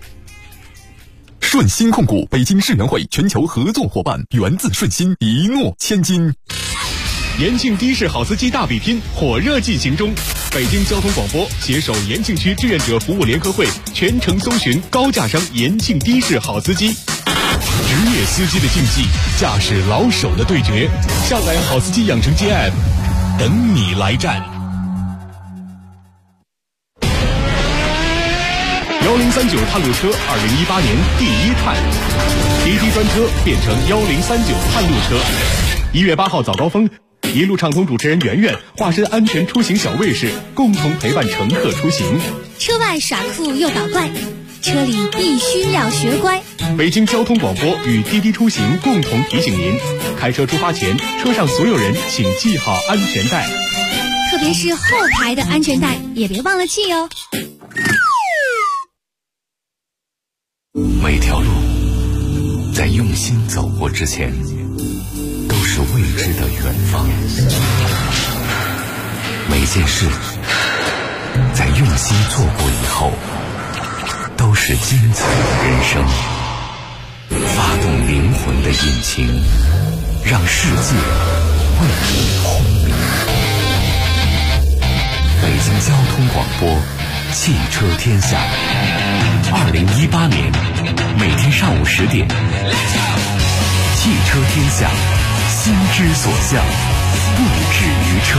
顺鑫控股北京世园会全球合作伙伴，源自顺鑫，一诺千金。 延庆的士好司机大比拼火热进行中，北京交通广播携手延庆区志愿者服务联合会全程搜寻高价商延庆的士好司机，职业司机的竞技，驾驶老手的对决。下载好司机养成记 App， 等你来战。1039探路车2018年第1探，滴滴专车变成1039探路车。1月8号早高峰，一路畅通主持人圆圆化身安全出行小卫士，共同陪伴乘客出行。 车外耍酷又捣怪，车里必须要学乖。 北京交通广播与滴滴出行共同提醒您：开车出发前，车上所有人请系好安全带， 特别是后排的安全带也别忘了系哦。 每条路在用心走过之前，都是未知的远方。每件事在用心错过以后，都是精彩的人生。发动灵魂的引擎，让世界为你轰鸣。北京交通广播，汽车天下。2018年，每天上午10点，汽车天下，心之所向，不止于车。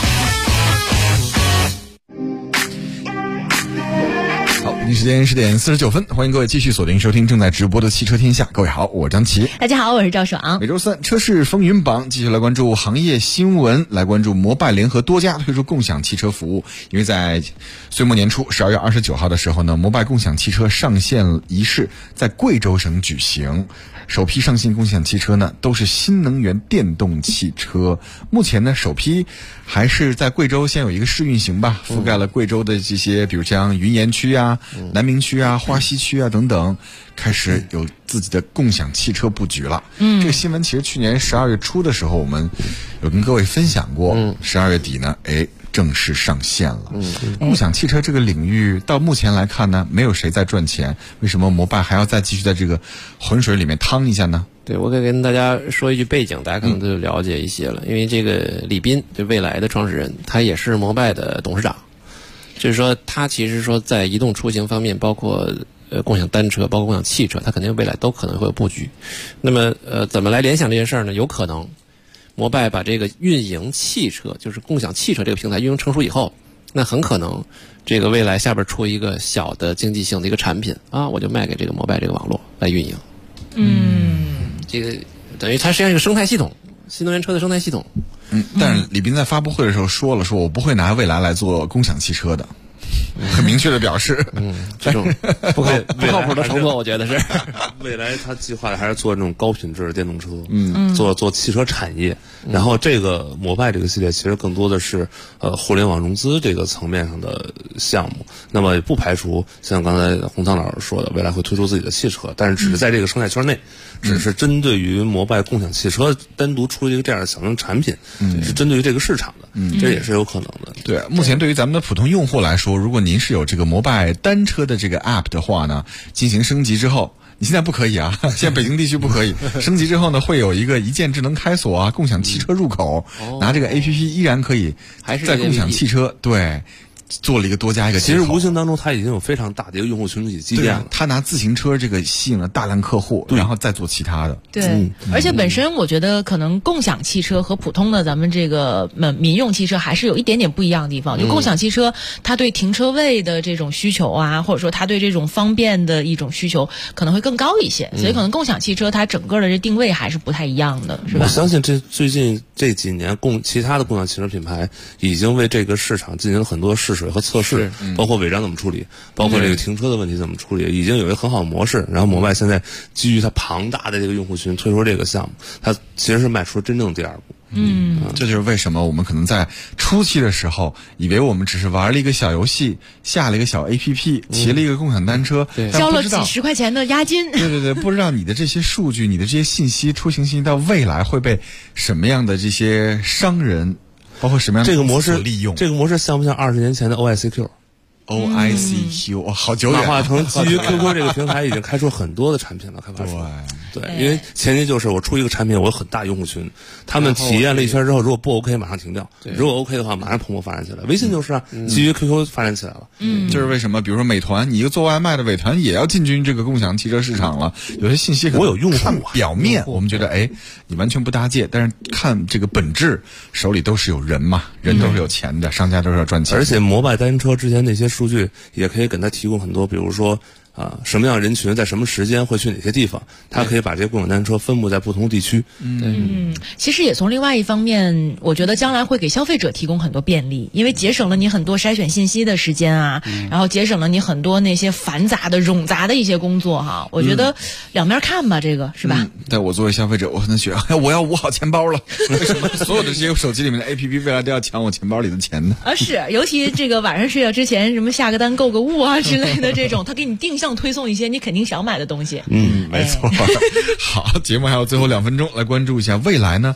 好，北京时间10点49分，欢迎各位继续锁定收听正在直播的汽车天下。各位好，我张琪。 大家好，我是赵爽。 每周三车市风云榜，继续来关注行业新闻，来关注摩拜联合多家推出共享汽车服务。因为在岁末年初12月29号的时候呢，摩拜共享汽车上线仪式在贵州省举行。首批上线共享汽车呢，都是新能源电动汽车。目前呢，首批还是在贵州先有一个试运行吧，覆盖了贵州的这些，比如像云岩区啊、南明区啊、花溪区啊等等，开始有自己的共享汽车布局了。这个新闻其实去年12月初的时候，我们有跟各位分享过。12月底呢，正式上线了。共享汽车这个领域到目前来看呢，没有谁在赚钱，为什么摩拜还要再继续在这个浑水里面趟一下呢？ 对，我可以跟大家说一句背景，大家可能都了解一些了。因为这个李斌，就蔚来的创始人，他也是摩拜的董事长。就是说，他其实说在移动出行方面，包括共享单车，包括共享汽车，他肯定未来都可能会有布局。那么怎么来联想这件事儿呢？有可能摩拜把这个运营汽车，就是共享汽车这个平台运营成熟以后，那很可能这个未来下边出一个小的经济性的一个产品啊，我就卖给这个摩拜这个网络来运营。这个等于它实际上是一个生态系统，新能源车的生态系统。 但是李斌在发布会的时候说我不会拿蔚来来做共享汽车的。很明确的表示， 这种不靠谱的承诺，我觉得是未来他计划的还是做这种高品质的电动车，做汽车产业。然后这个摩拜这个系列其实更多的是互联网融资这个层面上的项目。那么也不排除像刚才洪涛老师说的，未来会推出自己的汽车，但是只是在这个生态圈内，只是针对于摩拜共享汽车单独出一个这样的小型产品，是针对于这个市场的，这也是有可能的。 对，目前对于咱们的普通用户来说，如果您是有这个摩拜单车的这个 app 的话呢，进行升级之后，你现在不可以啊，现在北京地区不可以。升级之后呢，会有一个一键智能开锁啊，共享汽车入口，拿这个 APP 依然可以在共享汽车，对。做了一个多加一个接口， 其实无形当中它已经有非常大的一个用户群体积淀了。 他拿自行车这个吸引了大量客户，然后再做其他的。 对，而且本身我觉得可能共享汽车和普通的咱们这个民用汽车还是有一点点不一样的地方。就共享汽车，它对停车位的这种需求啊，或者说它对这种方便的一种需求可能会更高一些，所以可能共享汽车它整个的这定位还是不太一样的，是吧？ 我相信最近这几年其他的共享汽车品牌已经为这个市场进行了很多试水和测试，包括违章怎么处理，包括这个停车的问题怎么处理，已经有一个很好的模式。然后摩拜现在基于它庞大的这个用户群推出这个项目，它其实是迈出了真正的第二步。 这就是为什么我们可能在初期的时候，以为我们只是玩了一个小游戏，下了一个小 APP，骑了一个共享单车， 交了几十块钱的押金。 对，不知道你的这些数据，你的这些信息，出行信息到未来会被什么样的这些商人，包括什么样的这个模式利用？ 这个模式像不像20年前的 OICQ？好久远。 马化腾基于 QQ 这个平台已经开出很多的产品了，开发出来。对，因为前提就是我出一个产品，我有很大用户群，他们体验了一圈之后，如果不 OK 马上停掉，如果 OK 的话马上蓬勃发展起来。微信就是基于 QQ 发展起来了。 就是为什么比如说美团，你一个做外卖的美团也要进军这个共享汽车市场了。有些信息我有用户看表面我们觉得你完全不搭界，但是看这个本质，手里都是有人嘛，人都是有钱的，商家都是要赚钱。 而且摩拜单车之前那些数据也可以给他提供很多，比如说什么样人群在什么时间会去哪些地方，他可以把这些共享单车分布在不同地区。 其实也从另外一方面，我觉得将来会给消费者提供很多便利，因为节省了你很多筛选信息的时间啊，然后节省了你很多那些繁杂的冗杂的一些工作哈。我觉得两面看吧，这个是吧？ 但我作为消费者，我可能觉得我要捂好钱包了。为什么所有的这些手机里面的 APP 未来都要抢我钱包里的钱呢？ 是，尤其这个晚上睡觉之前，什么下个单购个物啊之类的这种，他给你定向推送一些你肯定想买的东西。 没错。好，节目还有最后2分钟，来关注一下未来呢。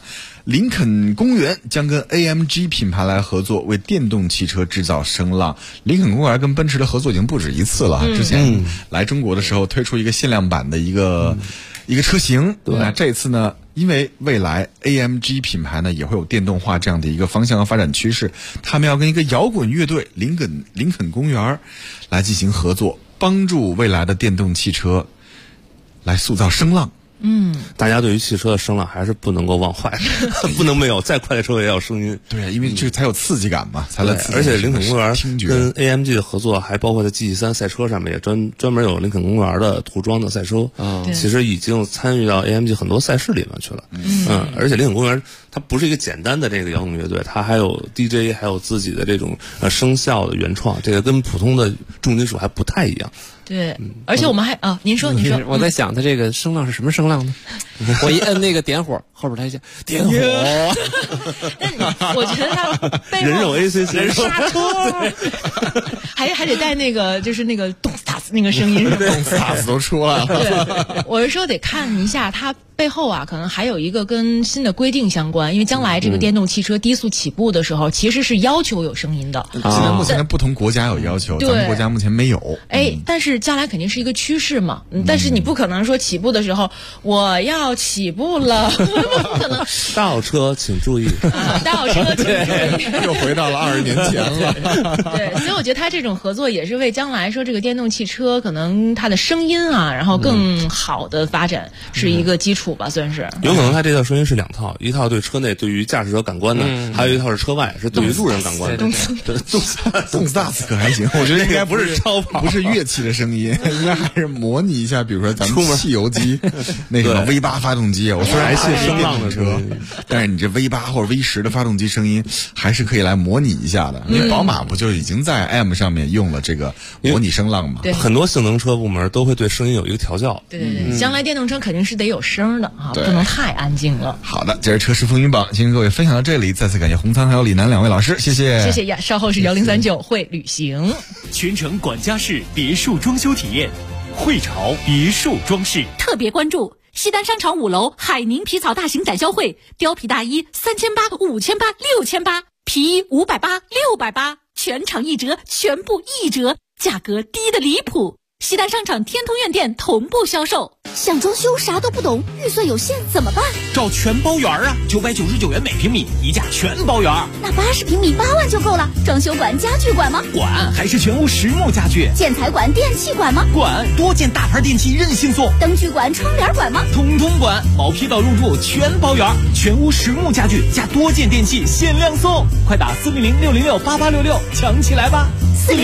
林肯公园将跟 AMG 品牌来合作，为电动汽车制造声浪。林肯公园跟奔驰的合作已经不止一次了，之前来中国的时候推出一个限量版的一个车型。那这次呢，因为未来 AMG 品牌呢也会有电动化这样的一个方向和发展趋势，他们要跟一个摇滚乐队林肯公园来进行合作，帮助未来的电动汽车来塑造声浪。 大家对于汽车的声浪还是不能够忘怀，不能没有，再快的车也要有声音。 对，因为这才有刺激感嘛，才能刺激。 而且林肯公园跟 AMG 的合作还包括在 GT3 赛车上面也专门有林肯公园的涂装的赛车，其实已经参与到 AMG 很多赛事里面去了。而且林肯公园它不是一个简单的这个摇滚乐队，它还有 DJ， 还有自己的这种声效的原创，这个跟普通的重金属还不太一样。 对，而且我们还您说， 我在想它这个声浪是什么声浪呢？我一摁那个点火，后边它就点火。 但我觉得它背后人肉 ACC 刹车，还得带那个就是那个动次打次那个声音， 动次打次都出来了。 对，我是说得看一下它背后可能还有一个跟新的规定相关，因为将来这个电动汽车低速起步的时候，其实是要求有声音的。 现在目前不同国家有要求，咱们国家目前没有。 但是将来肯定是一个趋势嘛。但是你不可能说起步的时候我要起步了，不可能。 倒车请注意， 倒车请注意， 又回到了20年前了。 对，所以我觉得他这种合作也是为将来说这个电动汽车可能它的声音然后更好的发展是一个基础吧，算是。 有可能它这套声音是两套，一套对车内对于驾驶者感官的，还有一套是车外是对于路人感官的。 动次打次可还行，我觉得应该不是超跑，不是乐器的声音，应该还是模拟一下，比如说咱们汽油机那个 V8 发动机，我虽然是声浪的车，但是你这 V8 或者 V10 的发动机声音还是可以来模拟一下的。因为宝马不就已经在 M 上面用了这个模拟声浪吗？ 对， 很多性能车部门都会对声音有一个调教。 对，将来电动车肯定是得有声的不能太安静了。 好的，这是车市风云榜，今天各位分享到这里，再次感谢洪仓还有李楠两位老师，谢谢。 谢谢呀，稍后是1039会旅行， 全程管家式别墅装修体验，汇潮别墅装饰特别关注西单商场5楼海宁皮草大型展销会，貂皮大衣3800、5800、6800，皮衣580、680，全场1折，全部1折，价格低得离谱。西单商场天通苑店同步销售。 想装修啥都不懂，预算有限怎么办？ 找全包园999元每平米，一价全包园。 那80平米8万就够了。装修馆、家具馆吗？ 管，还是全屋实木家具。 建材馆、电器馆吗？ 管，多件大牌电器任性送。 灯具馆、窗帘馆吗？ 通通管，毛坯到入住全包园，全屋实木家具加多件电器限量送，快打400-606-8866抢起来吧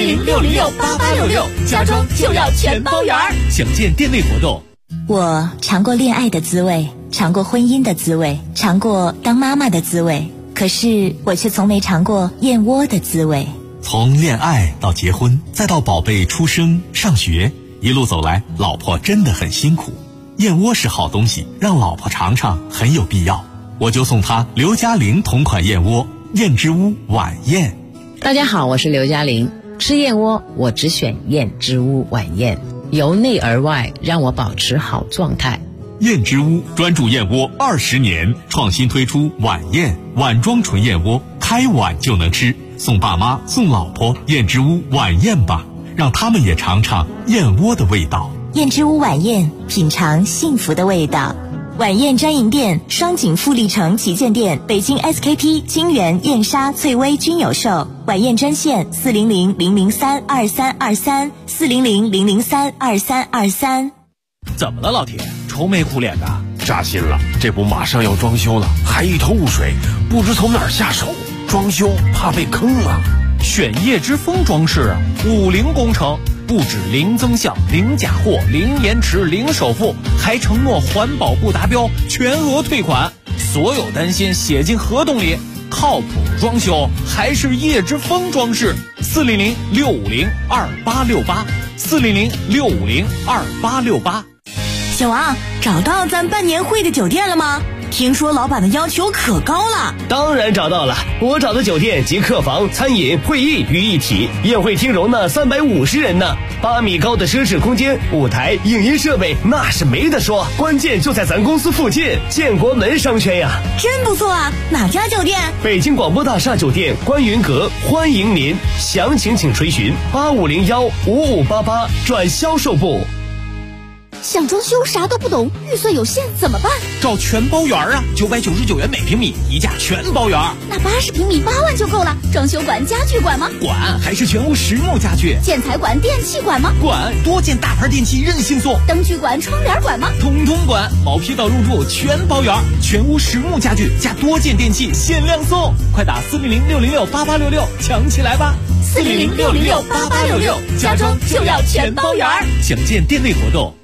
！400-606-8866，家装就要全包园。 详见店内活动。 我尝过恋爱的滋味，尝过婚姻的滋味，尝过当妈妈的滋味，可是我却从没尝过燕窝的滋味。 从恋爱到结婚，再到宝贝出生上学，一路走来，老婆真的很辛苦。燕窝是好东西，让老婆尝尝很有必要。我就送她刘嘉玲同款燕窝，燕之屋晚宴。 大家好，我是刘嘉玲。吃燕窝我只选燕之屋晚宴，由内而外让我保持好状态。 燕之屋专注燕窝20年，创新推出晚宴碗装纯燕窝，开碗就能吃，送爸妈送老婆燕之屋晚宴吧，让他们也尝尝燕窝的味道。 燕之屋晚宴，品尝幸福的味道。晚宴专营店：双井富力城旗舰店、北京 SKP、金源、燕莎、翠微均有售。晚宴专线400-003-2323，400-003-2323。 怎么了，老铁？愁眉苦脸的？ 扎心了，这不马上要装修了，还一头雾水，不知从哪儿下手。装修怕被坑啊！ 选叶之峰装饰，5零工程。不止零增项、零假货、零延迟、零首付，还承诺环保不达标全额退款。所有担心写进合同里，靠谱装修还是叶之峰装饰。400-650-2868，400-650-2868。 小王，找到咱办年会的酒店了吗？ 听说老板的要求可高了。 当然找到了，我找的酒店集客房、餐饮、会议于一体，宴会厅容纳350人呢，8米高的奢侈空间，舞台、影音设备那是没得说，关键就在咱公司附近，建国门商圈呀。 真不错啊，哪家酒店？ 北京广播大厦酒店观云阁，欢迎您，详情请垂询85015588转销售部。 想装修啥都不懂，预算有限怎么办？ 找全包园啊，999元每平米，一价全包园。 那80平米8万就够了。装修管、家具管吗？ 管，还是全屋实木家具。 建材管、电器管吗？ 管，多件大牌电器任性送。 灯具管、窗帘管吗？ 通通管，毛坯到入住全包园，全屋实木家具加多件电器限量送，快打400-606-8866抢起来吧 ！400-606-8866，家装就要全包园。 详见店内活动。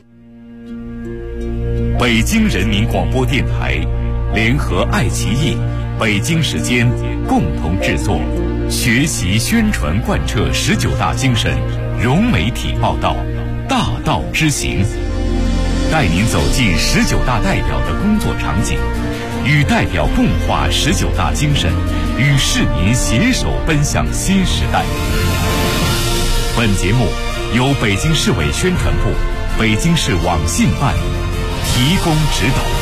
北京人民广播电台联合爱奇艺、北京时间共同制作，学习宣传贯彻19大精神，融媒体报道，大道之行，带您走进19大代表的工作场景，与代表共话19大精神，与市民携手奔向新时代。本节目由北京市委宣传部、北京市网信办提供指导。